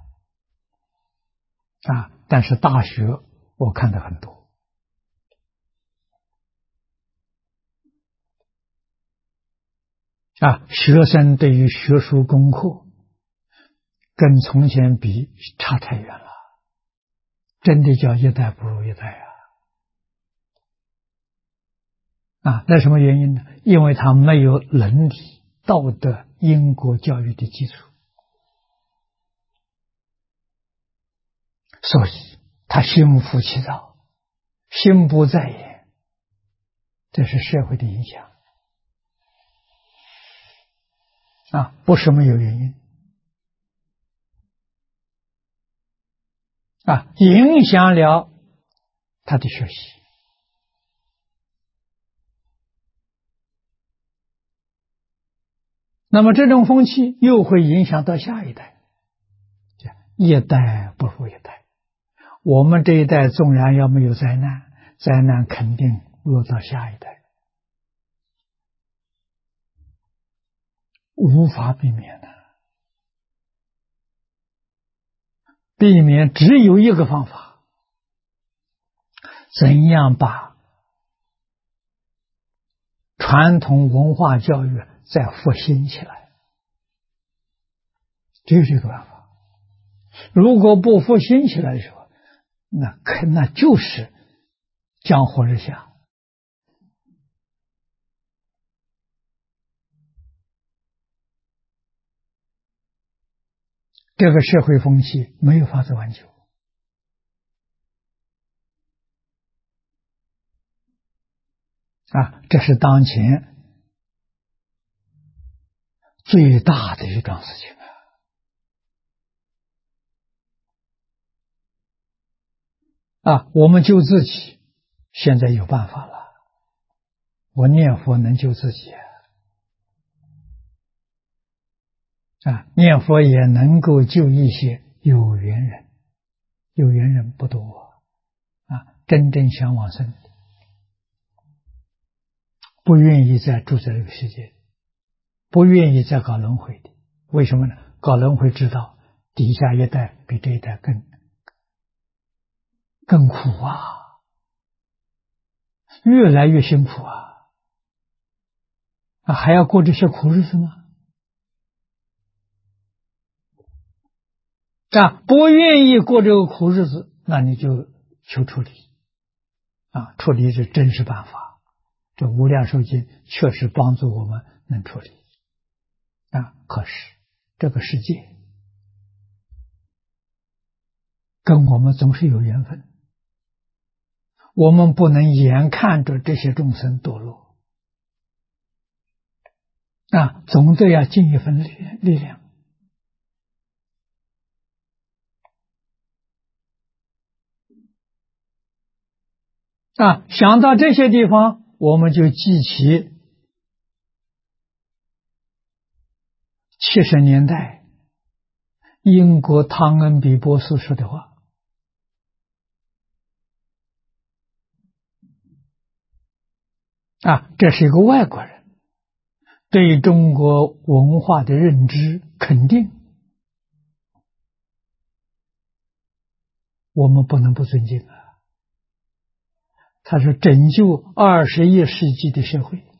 啊。但是大学我看的很多啊，学生对于学术功课跟从前比差太远了，真的叫一代不如一代啊！那什么原因呢？因为他没有伦理、道德、因果教育的基础，所以他心浮气躁，心不在焉，这是社会的影响啊，不是没有原因啊，影响了他的学习。那么这种风气又会影响到下一代，一代不如一代。我们这一代纵然要没有灾难，灾难肯定落到下一代，无法避免的。避免只有一个方法，怎样把传统文化教育再复兴起来，只有这个办法。如果不复兴起来的时候，那就是江河日下。这个社会风气没有法子挽救啊！这是当前最大的一桩事情啊！我们救自己，现在有办法了。我念佛能救自己啊！念佛也能够救一些有缘人，有缘人不多啊！真正想往生，不愿意再住在这个世界，不愿意再搞轮回的。为什么呢？搞轮回知道底下一代比这一代更苦啊，越来越辛苦啊，还要过这些苦日子吗？不愿意过这个苦日子，那你就求出离啊！出离是真实办法，这无量寿经确实帮助我们能出离啊。可是这个世界跟我们总是有缘分，我们不能眼看着这些众生堕落啊，总得要尽一份力量啊。想到这些地方，我们就记起70年代英国汤恩比博士说的话啊，这是一个外国人对中国文化的认知肯定，我们不能不尊敬啊。他说拯救21世纪的社会，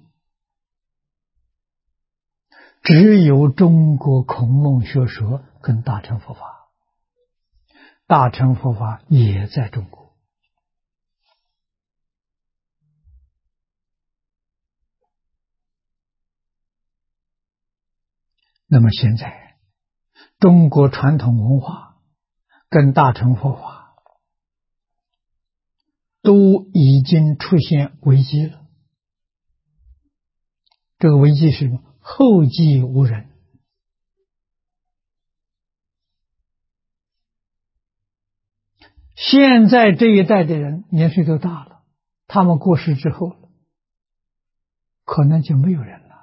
只有中国孔孟学说跟大乘佛法， 大乘佛法也在中国。那么现在中国传统文化跟大乘佛法都已经出现危机了。这个危机是什么？后继无人。现在这一代的人年岁都大了，他们过世之后，可能就没有人了。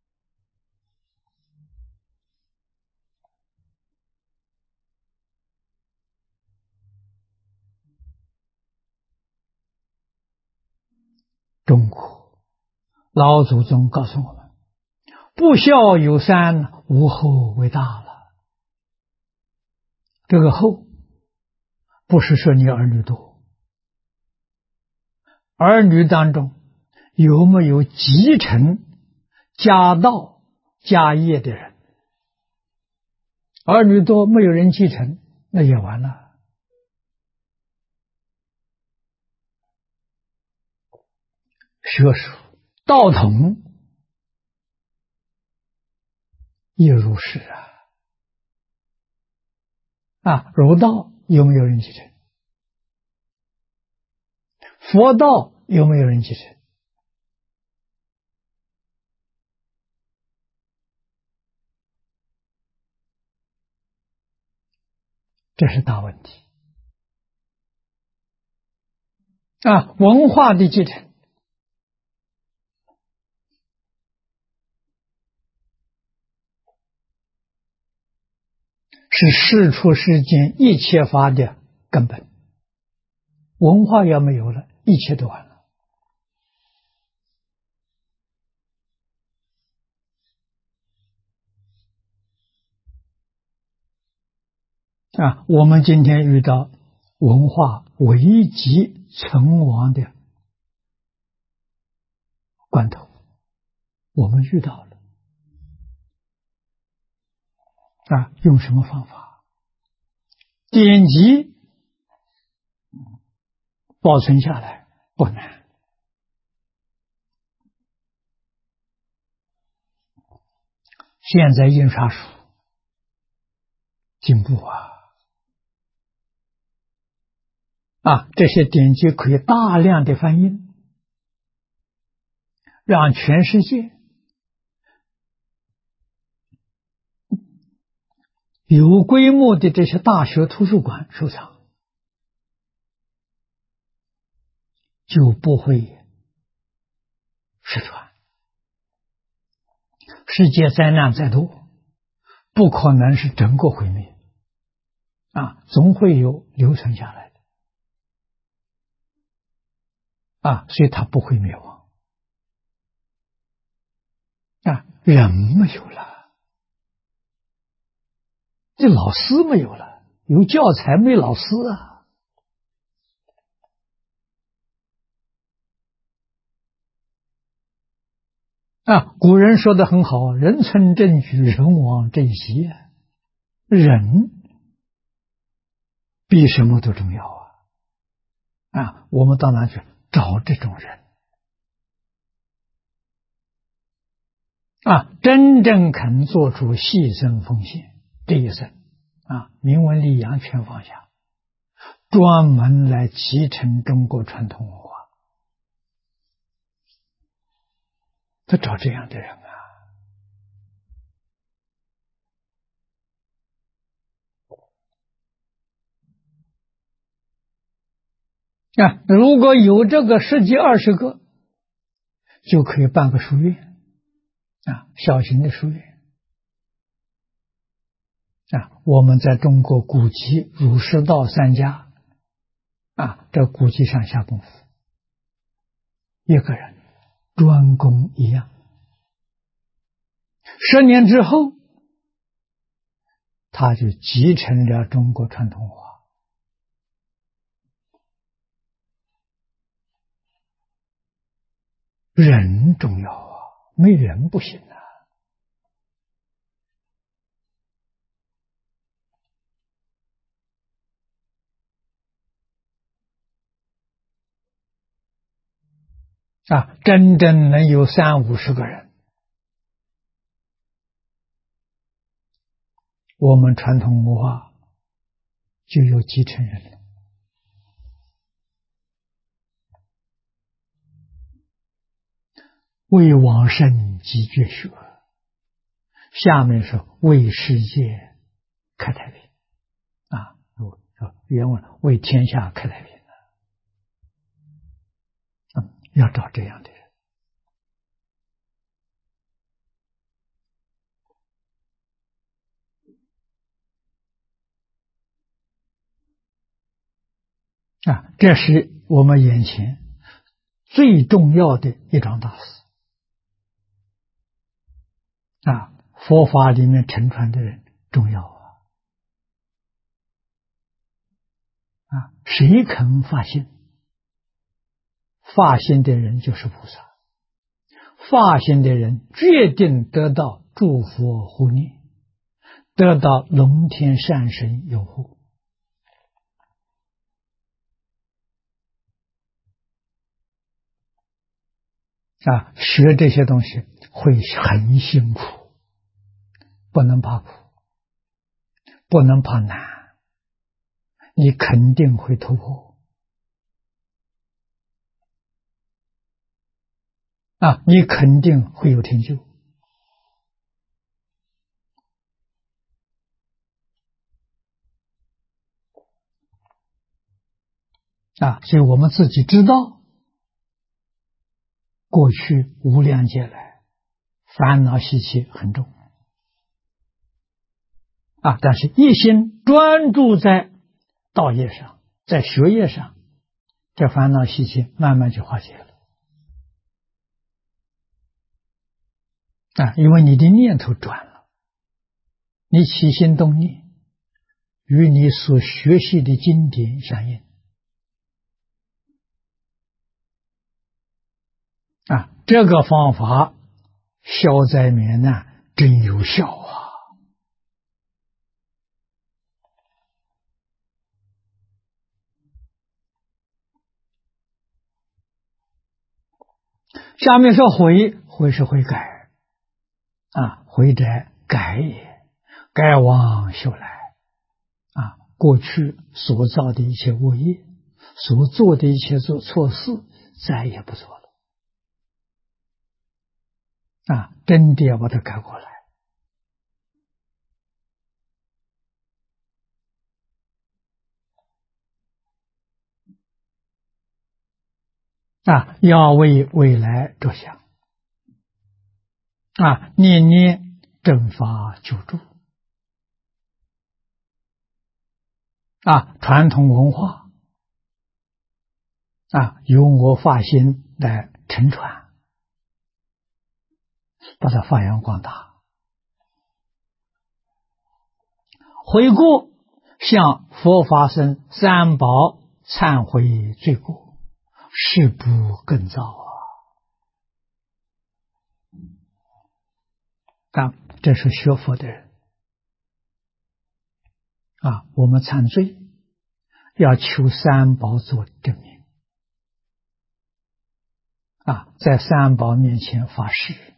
中国老祖宗告诉我们，不孝有三，无后为大了。这个后不是说你儿女多，儿女当中有没有继承家道家业的人？儿女多没有人继承，那也完了。学术道统也如是儒道有没有人继承？佛道有没有人继承？这是大问题文化的继承是世出世间一切法的根本，文化要没有了，一切都完了。我们今天遇到文化危急存亡的关头，我们遇到了用什么方法？典籍保存下来不难，现在印刷术进步这些典籍可以大量的翻译，让全世界有规模的这些大学图书馆收藏，就不会失传。世界灾难再多，不可能是整个毁灭总会有留存下来的所以它不会灭亡人没有了，这老师没有了，有教材没老师古人说的很好，人存正举，人亡正息人比什么都重要我们到哪去找这种人真正肯做出牺牲奉献，这一生名闻利养全放下，专门来继承中国传统文化，他找这样的人如果有这个10几20个，就可以办个书院小型的书院我们在中国古籍儒释道3家这古籍上下功夫，一个人专攻一样，10年之后他就继承了中国传统文化。人重要没人不行真正能有30-50个人，我们传统文化就有几成人了。为往生极绝学，下面是为世界开太平原文为天下开太平要找这样的人这是我们眼前最重要的一桩大事佛法里面承传的人重要谁肯发心？发心的人就是菩萨，发心的人决定得到诸佛护念，得到龙天善神拥护学这些东西会很辛苦，不能怕苦，不能怕难，你肯定会突破你肯定会有成就所以我们自己知道，过去无量劫来烦恼习气很重但是一心专注在道业上，在学业上，这烦恼习气慢慢就化解了因为你的念头转了，你起心动念与你所学习的经典相应这个方法消灾免难真有效下面说悔是悔改悔者改也，改往修来过去所造的一切恶业，所做的一切错事再也不做了真的要把它改过来要为未来着想念念正法救助传统文化由我发心来承传，把它发扬光大。回顾向佛法僧三宝忏悔罪过，誓不更造这是学佛的人我们忏罪要求三宝做证明在三宝面前发誓，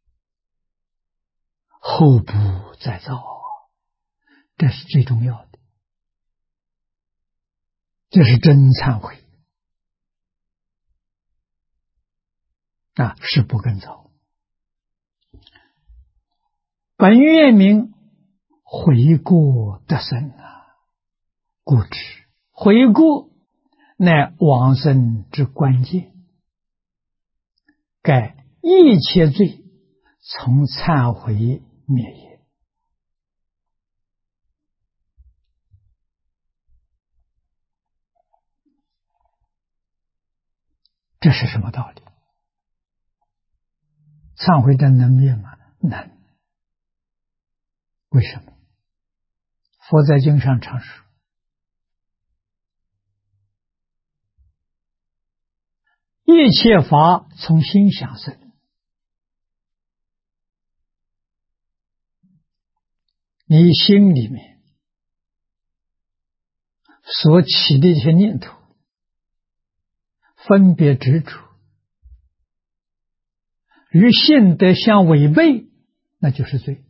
后不再造这是最重要的，这是真忏悔誓不更造。本愿名悔过得生故知悔过乃往生之关键，盖一切罪从忏悔灭也。这是什么道理？忏悔真能灭吗？能。为什么？佛在经上常说，一切法从心想生，你心里面所起的一些念头、分别执着， 与性德相违背，那就是罪；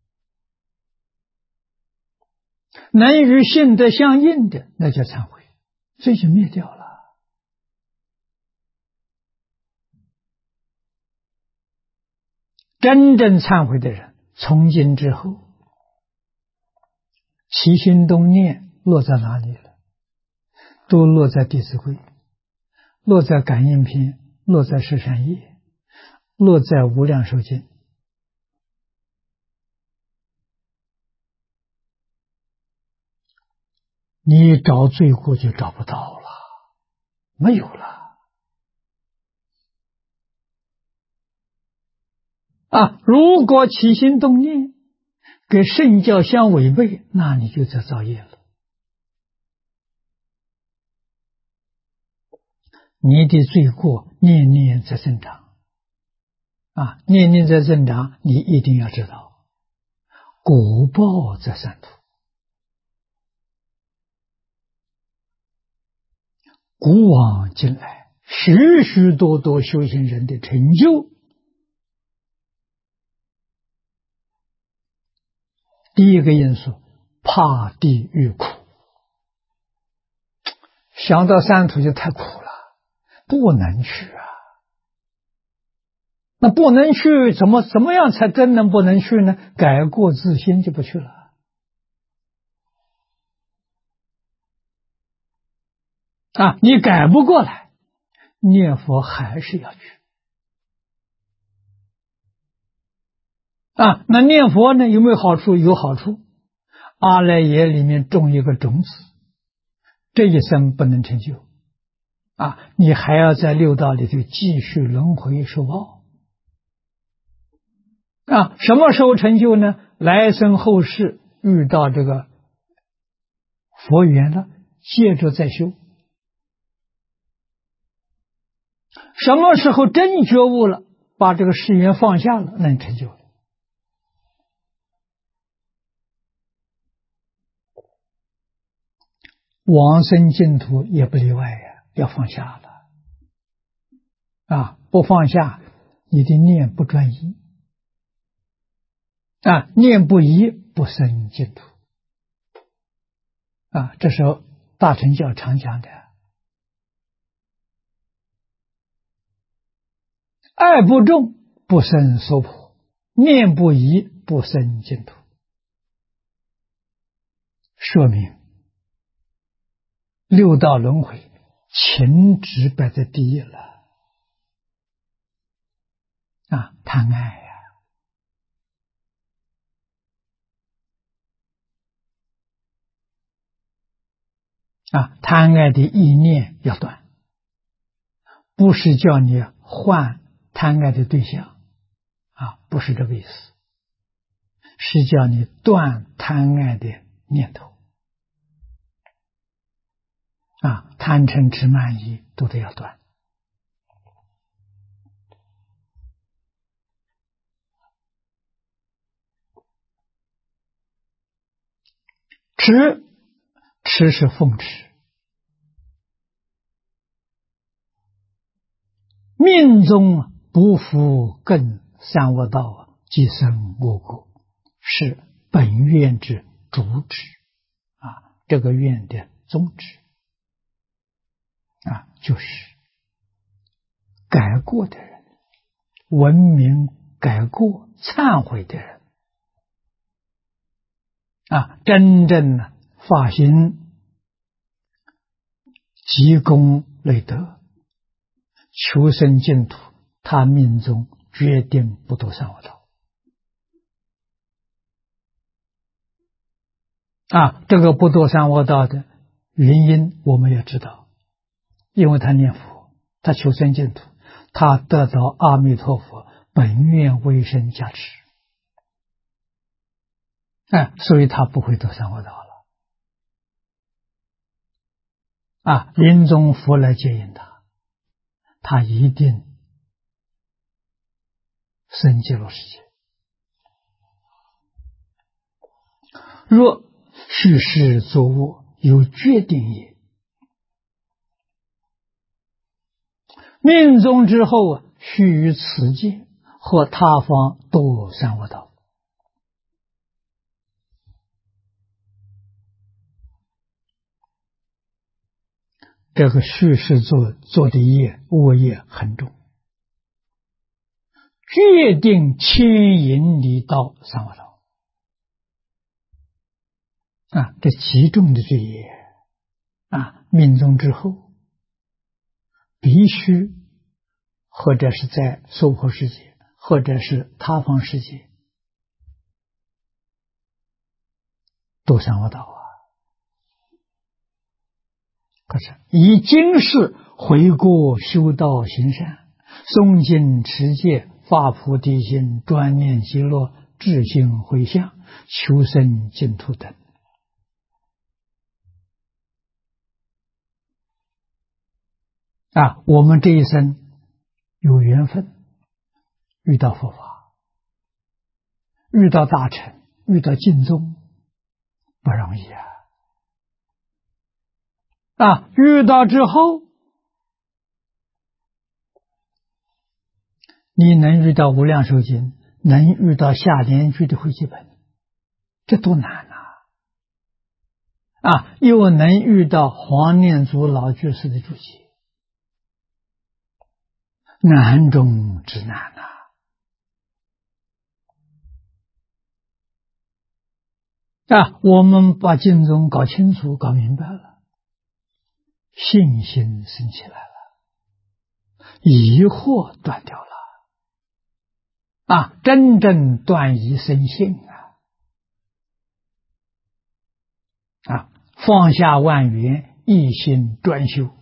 能与性德相应的，那叫忏悔，罪就灭掉了。真正忏悔的人，从今之后，起心动念落在哪里了？都落在《弟子规》，落在《感应篇》，落在《十善业》，落在《无量寿经》。你找罪过就找不到了，没有了。如果起心动念跟圣教相违背，那你就在造业了。你的罪过念念在增长，念念在增长，你一定要知道，果报在三途。古往今来，许许多多修行人的成就，第一个因素，怕地狱苦。想到三途就太苦了，不能去啊。那不能去，怎么样才真能不能去呢？改过自新就不去了。你改不过来，念佛还是要去。那念佛呢，有没有好处？有好处。阿赖耶里面种一个种子，这一生不能成就，你还要在六道里头继续轮回受报。什么时候成就呢？来生后世遇到这个佛缘了，接着再修。什么时候真觉悟了，把这个世缘放下了，那你成就了。往生净土也不例外呀，要放下了。不放下，你的念不专一。念不一，不生净土。这是大乘教常讲的。爱不重，不生娑婆；念不一，不生净土。说明六道轮回，情执摆在第一了。贪爱贪爱的意念要断，不是叫你换贪爱的对象，不是这个意思，是叫你断贪爱的念头。贪嗔痴慢疑都得要断。痴是奉持，命中不服更三恶道，即生恶果，是本愿之主旨。这个愿的宗旨就是改过的人，文明改过忏悔的人，真正的发心积功累德，求生净土，他命中决定不堕三恶道。这个不堕三恶道的原因我们要知道，因为他念佛，他求生净土，他得到阿弥陀佛本愿威神加持，所以他不会堕三恶道了。临终佛来接引他，他一定生极乐世界。若续世作恶，有决定也。命中之后，须于此界和他方多三恶道。这个叙事做的恶业很重，决定牵引你到三恶道这极重的罪业命中之后必须或者是在娑婆世界，或者是他方世界堕三恶道可是以今世回过修道行善，诵经持戒，发菩提心，专念极乐，至心回向，求生净土等我们这一生有缘分遇到佛法，遇到大乘，遇到净宗，不容易遇到之后，你能遇到无量寿经，能遇到下联句的汇集本，这多难又能遇到黄念祖老居士的注解，难中之难我们把经宗搞清楚搞明白了，信心升起来了，疑惑断掉了真正断疑生信放下万缘，一心专修，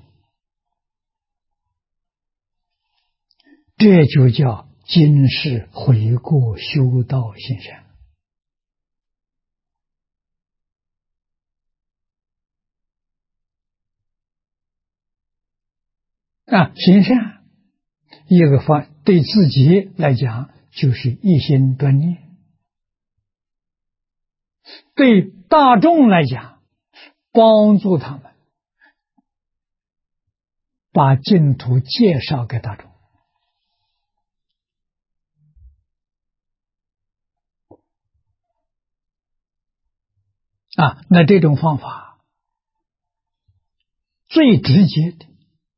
这就叫今世回过修道行善行善一个对自己来讲就是一心专念，对大众来讲帮助他们把净土介绍给大众那这种方法最直接的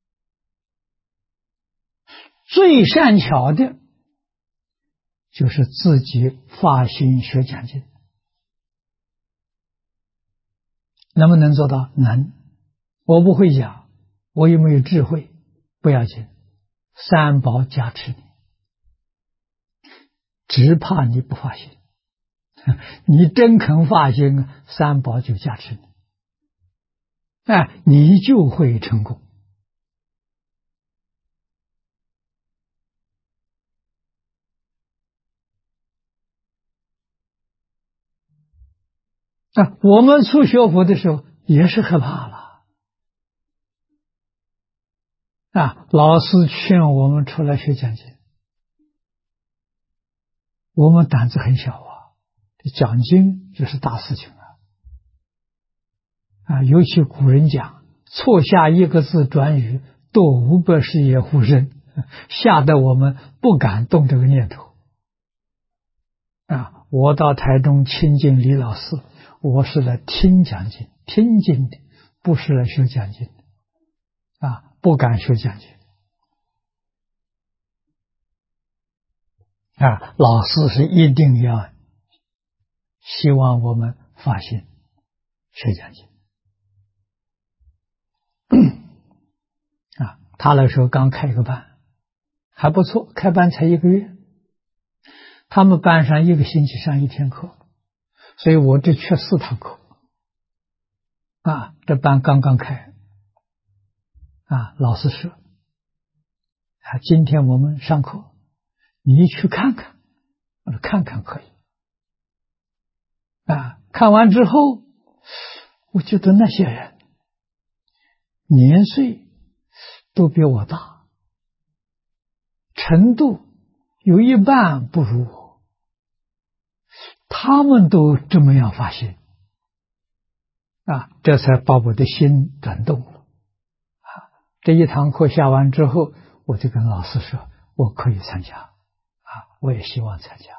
最善巧的就是自己发心学讲经，能不能做到？能。我不会讲，我有没有智慧不要紧，三宝加持你，只怕你不发心你真肯发心，三宝就加持你你就会成功我们初学佛的时候也是害怕了老师劝我们出来学讲经，我们胆子很小讲经这是大事情尤其古人讲错下一个字转语，堕500世业护身，吓得我们不敢动这个念头我到台中亲近李老师，我是来听讲经听经的，不是来学讲经的不敢学讲经老师是一定要希望我们发心学讲经他那时候刚开个班还不错，开班才1个月，他们班上1个星期上1天课，所以我只缺4堂课这班刚刚开老师说今天我们上课你去看看，我说看看可以看完之后我觉得那些人年岁都比我大，程度有一半不如我，他们都这么样发心这才把我的心感动了这一堂课下完之后，我就跟老师说我可以参加我也希望参加。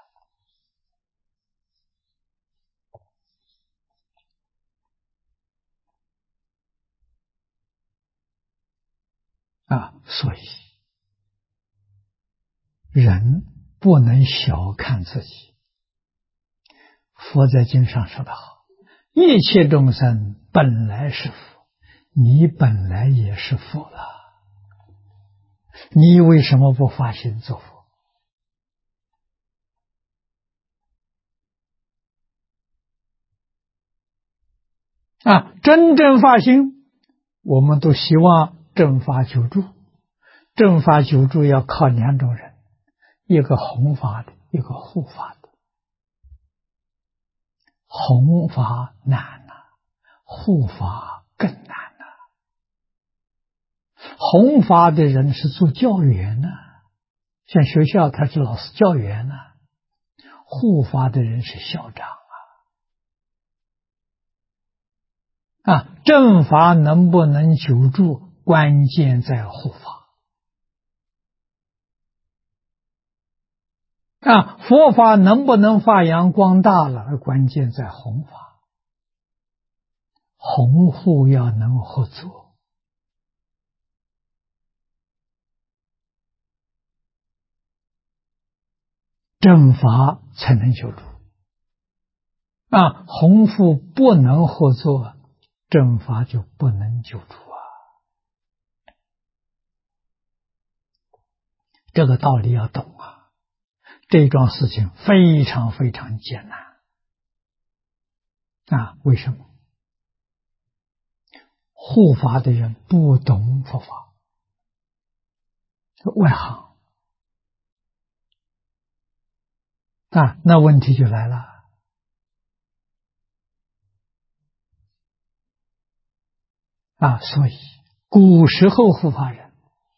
所以人不能小看自己。佛在经上说得好，一切众生本来是佛，你本来也是佛了，你为什么不发心做佛？真正发心，我们都希望正法久住。正法久住要靠两种人，一个弘法的，一个护法的。弘法难护法更难弘法的人是做教员像学校他是老师教员护法的人是校长正法能不能久住，关键在护法。佛法能不能发扬光大了，关键在弘法。弘护要能合作，正法才能久住。弘护不能合作，正法就不能久住这个道理要懂这桩事情非常非常艰难为什么？护法的人不懂佛法，外行那问题就来了所以古时候护法人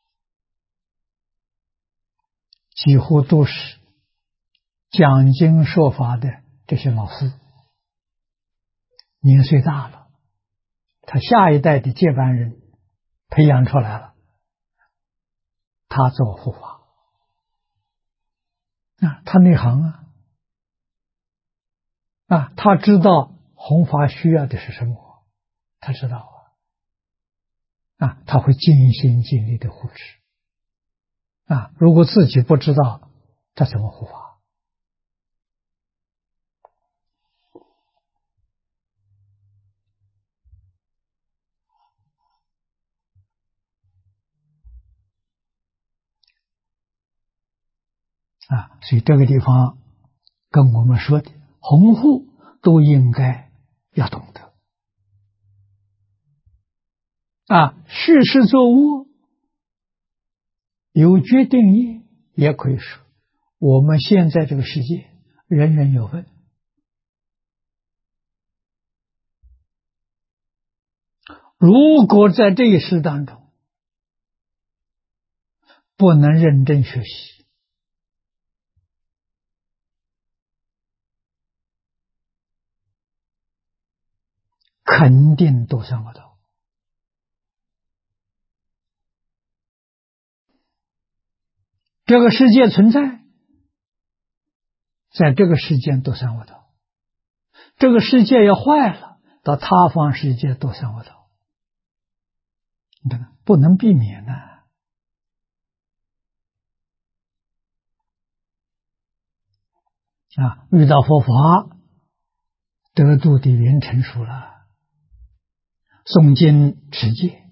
几乎都是讲经说法的这些老师，年岁大了，他下一代的接班人培养出来了，他做护法他内行他知道弘法需要的是什么，他知道他会尽心尽力的护持如果自己不知道，他怎么护法所以这个地方跟我们说的弘护都应该要懂得叙事作物有决定义，也可以说我们现在这个世界人人有份，如果在这一世当中不能认真学习，肯定堕三恶道。这个世界存在，在这个世界堕三恶道，这个世界要坏了，到他方世界堕三恶道，不能避免遇到佛法得度的缘成熟了，诵经持戒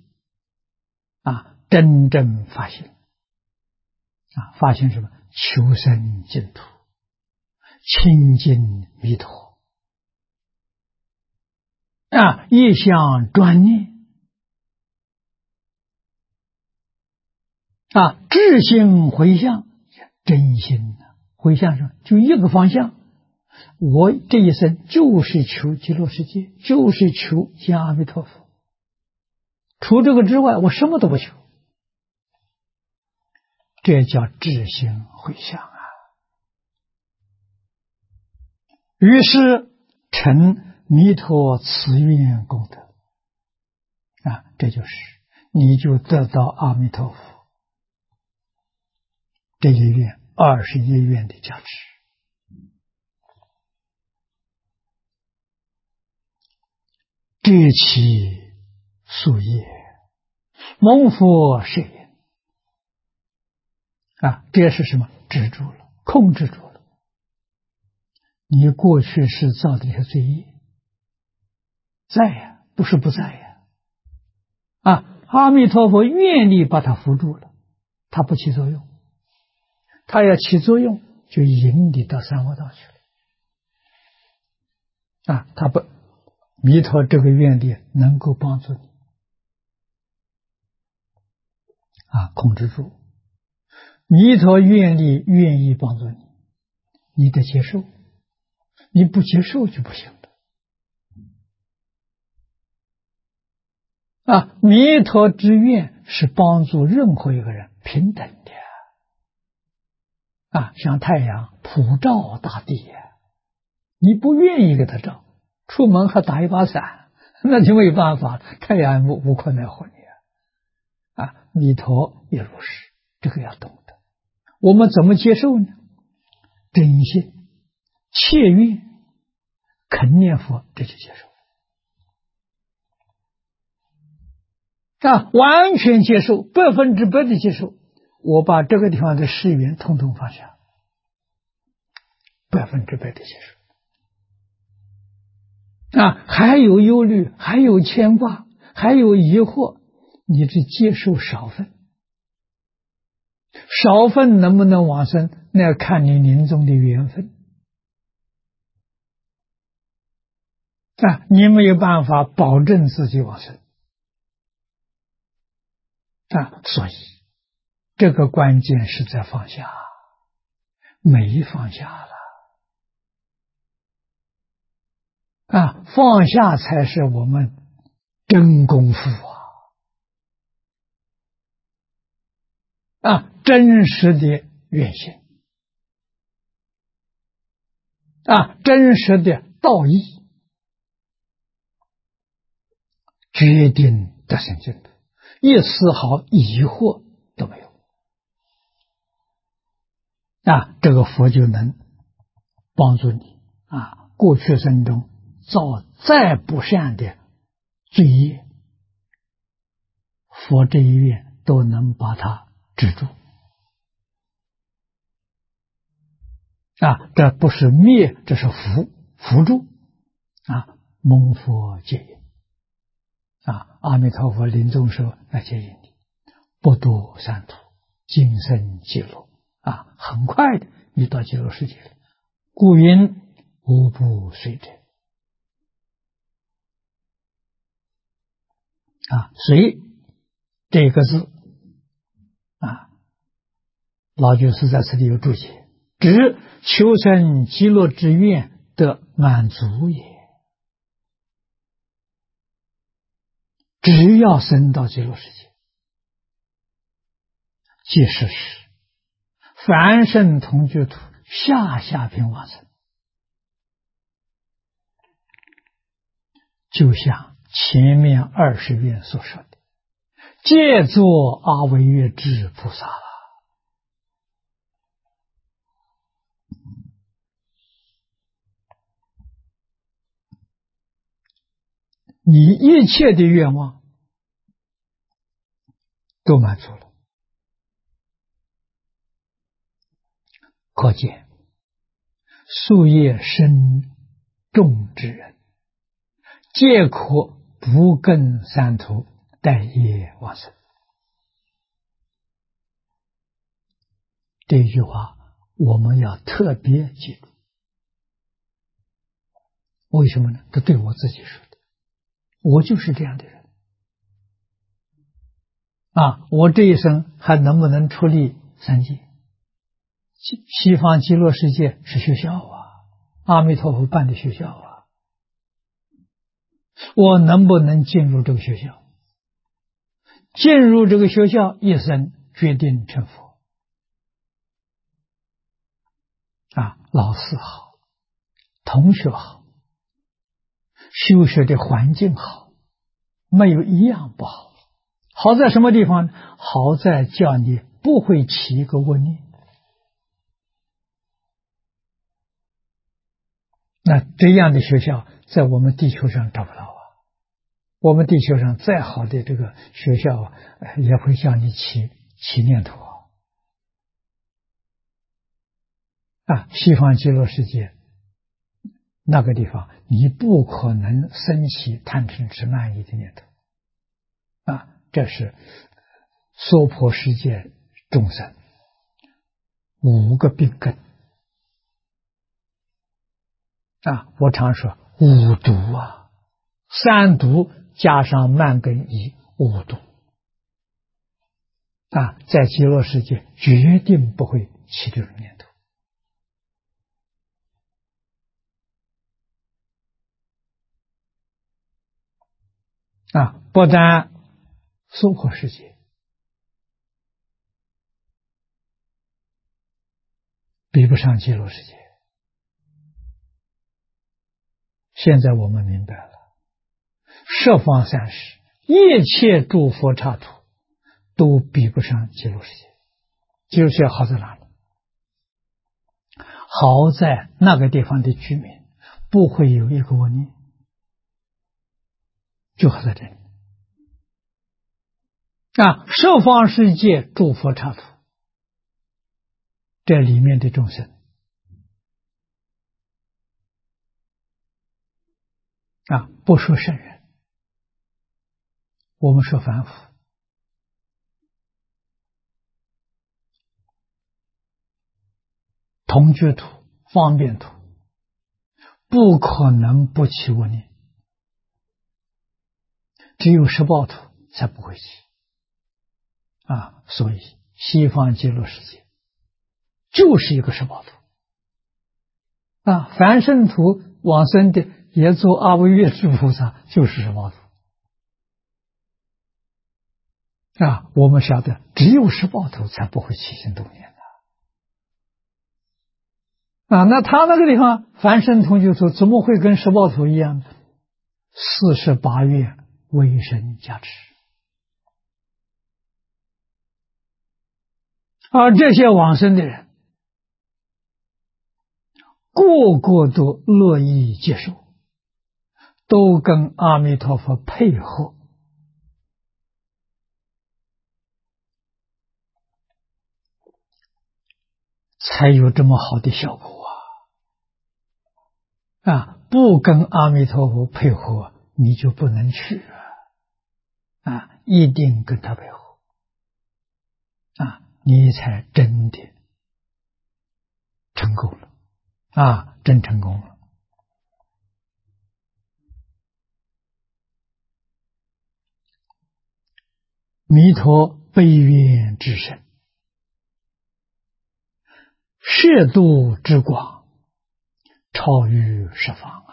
真正发心发心什么？求生净土，亲近弥陀一向专念至心回向，真心回向上就一个方向，我这一生就是求极乐世界，就是求见阿弥陀佛，除这个之外我什么都不求，这叫至心回向于是成弥陀慈愿功德这就是你就得到阿弥陀佛这一愿 21愿的加持。这其宿业，蒙佛摄引。这是什么？止住了，控制住了。你过去是造的这些罪业，在呀，不是不在呀。阿弥陀佛愿力把它扶住了，它不起作用。它要起作用，就引你到三恶道去了。它不，弥陀这个愿力能够帮助你控制住。弥陀愿力愿意帮助你，你得接受，你不接受就不行的。弥陀之愿是帮助任何一个人平等的像太阳普照大地你不愿意给他照，出门还打一把伞，那就没办法，太阳无可奈何你弥陀也如是，这个要懂得。我们怎么接受呢？真心切愿肯念佛，这就接受完全接受，100%的接受。我把这个地方的誓言统统放下，100%的接受还有忧虑，还有牵挂，还有疑惑，你只接受少分。少分能不能往生，那要看你临终的缘分你没有办法保证自己往生所以这个关键是在放下，没放下了放下才是我们真功夫真实的愿心真实的道义，决定得生净土，一丝毫疑惑都没有这个佛就能帮助你过去生中造再不善的罪业，佛这一愿都能把它止住这不是灭，这是扶助蒙佛接引阿弥陀佛临终时候来接引你，不堕三途，今生极乐很快的你到极乐世界了。故云无不随者随这个字老居士在此里有注解，指求生极乐之愿得满足也。只要生到极乐世界，即是凡圣同居土下品往生，就像前面20愿所说的，皆作阿惟越致菩萨了。你一切的愿望都满足了，可见夙业深重之人，皆可不更三途，待业往生。这句话我们要特别记住。为什么呢？这对我自己说的，我就是这样的人我这一生还能不能出力三界？西方极乐世界是学校阿弥陀佛办的学校我能不能进入这个学校？进入这个学校，一生决定成佛老师好，同学好，修学的环境好，没有一样不好。好在什么地方呢？好在叫你不会起一个恶念那这样的学校在我们地球上找不到啊。我们地球上再好的这个学校也会叫你起念头西方极乐世界那个地方，你不可能升起贪嗔痴慢疑的念头这是娑婆世界众生5个病根我常说5毒3毒加上慢根疑5毒在极乐世界决定不会起这种念头不但娑婆世界比不上极乐世界。现在我们明白了，十方三世一切诸佛刹土都比不上极乐世界。极乐世界好在哪里？好在那个地方的居民不会有一个恶念，就好在这里十方世界诸佛刹土，这里面的众生不说圣人，我们说凡夫，同居土、方便土，不可能不起恶念，只有十报土才不会起所以西方极乐世界就是一个十报土凡圣土往生的也做阿惟越致菩萨，就是十报土我们晓得只有十报土才不会起心动念那他那个地方凡圣同居土怎么会跟十报土一样呢？48愿威神加持这些往生的人个个都乐意接受，都跟阿弥陀佛配合，才有这么好的效果不跟阿弥陀佛配合，你就不能去一定跟他配合你才真的成功了真成功了。弥陀悲愿之深，摄度之广，超于十方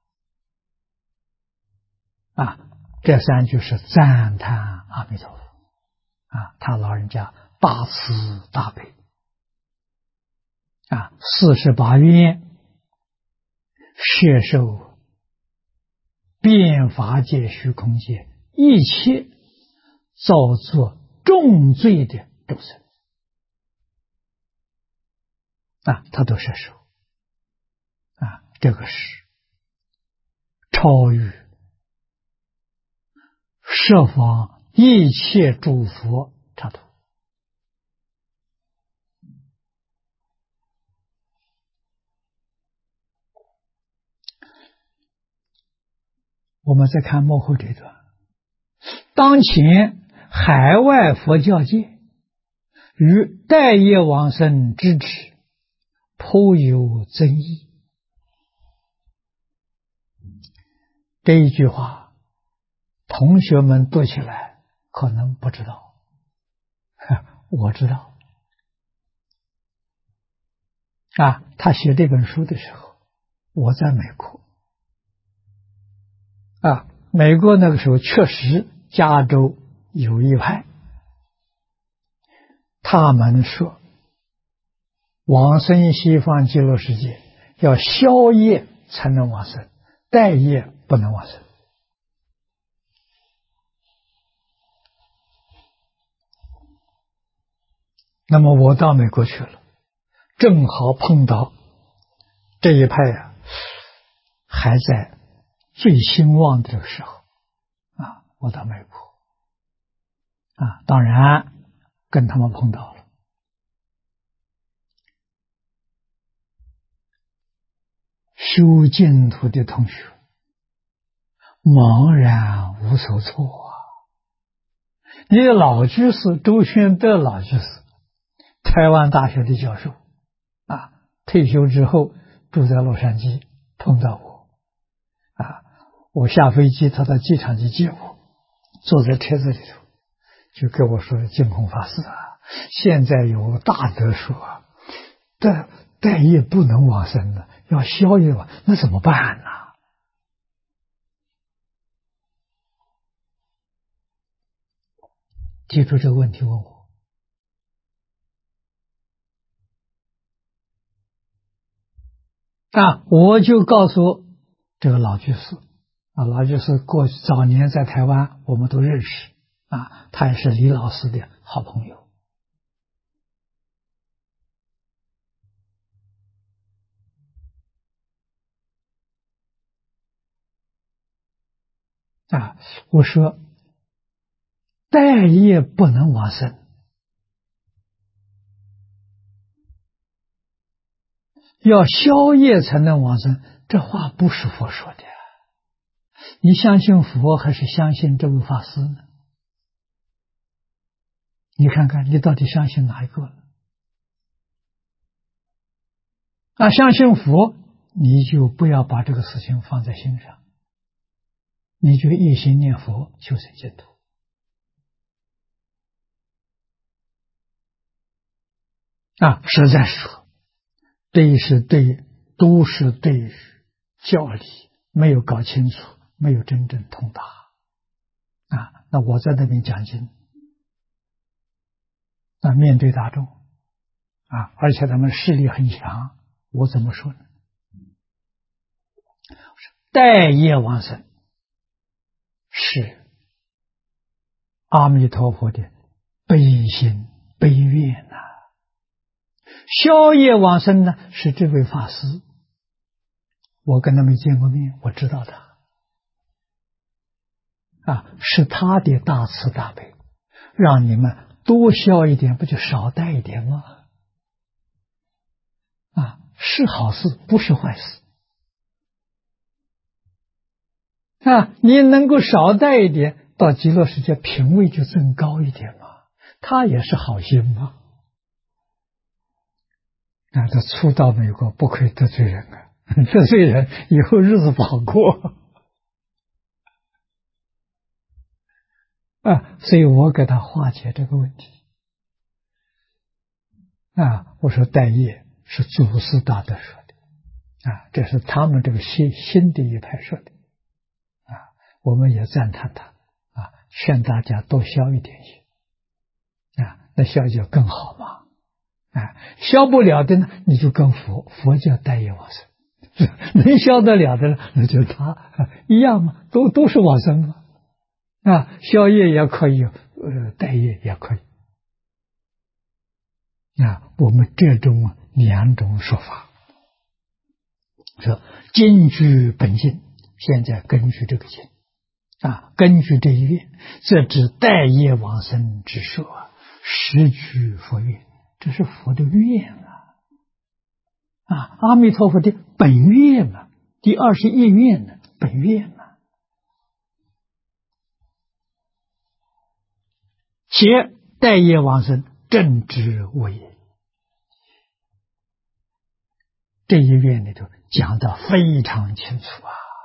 这3句是赞叹阿弥陀佛他老人家大慈大悲48愿摄受遍法界虚空界一切造作重罪的众生他都摄受这个是超越十方一切诸佛刹土。我们再看幕后这段，当前海外佛教界与待业往生之旨颇有争议。这一句话同学们读起来可能不知道，我知道他写这本书的时候我在美国美国那个时候确实加州有一派，他们说往生西方极乐世界要消业才能往生，待业不能往生。那么我到美国去了，正好碰到这一派还在最兴旺的这个时候我到美国当然跟他们碰到了，修净土的同学茫然无所措你的老居士周宣德老居士，台湾大学的教授退休之后住在洛杉矶，碰到我我下飞机，他到机场去接我，坐在车子里头，就跟我说：“净空法师现在有大德说，待业不能往生了，要消业了，那怎么办呢？”提出这个问题问我我就告诉这个老居士老居士早年在台湾我们都认识他也是李老师的好朋友我说待业不能往生，要消业才能往生，这话不是佛说的。你相信佛还是相信这位法师呢？你看看你到底相信哪一个呢？相信佛你就不要把这个事情放在心上，你就一心念佛求生净土实在说这是对都是对教理没有搞清楚，没有真正通达那我在那边讲经面对大众而且他们势力很强，我怎么说呢？待业往生是阿弥陀佛的悲心悲愿消业往生呢是这位法师，我跟他没见过面，我知道他是他的大慈大悲，让你们多消一点，不就少带一点吗？是好事，不是坏事你能够少带一点，到极乐世界品位就增高一点嘛，他也是好心嘛他初到美国不可以得罪人得罪人以后日子不好过所以我给他化解这个问题我说待业是祖师大德说的这是他们这个新的一派说的我们也赞叹他劝大家多消一点心那消就更好嘛消不了的呢你就跟佛教待业往生能消得了的呢那就他一样嘛，都是往生嘛消业也可以待业也可以我们这种两种说法说经据本经，现在根据这个经根据这一愿，这指待业往生之说实具佛愿，这是佛的愿阿弥陀佛的本愿嘛，第21愿呢，本愿嘛。且待业往生正知无也，这一愿里头讲得非常清楚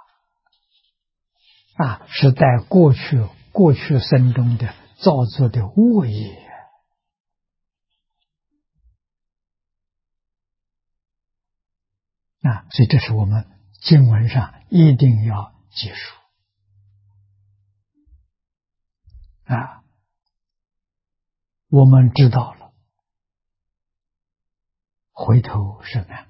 是在过去生中的造作的恶业所以这是我们经文上一定要记述我们知道了，回头是岸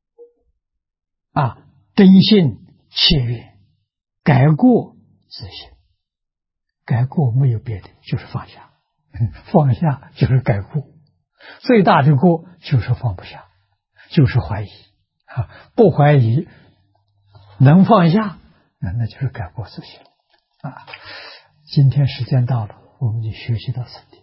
真信切愿，改过自新。改过没有别的，就是放下放下就是改过，最大的过就是放不下，就是怀疑不怀疑能放下，那就是改过自新啊。今天时间到了，我们就学习到此地。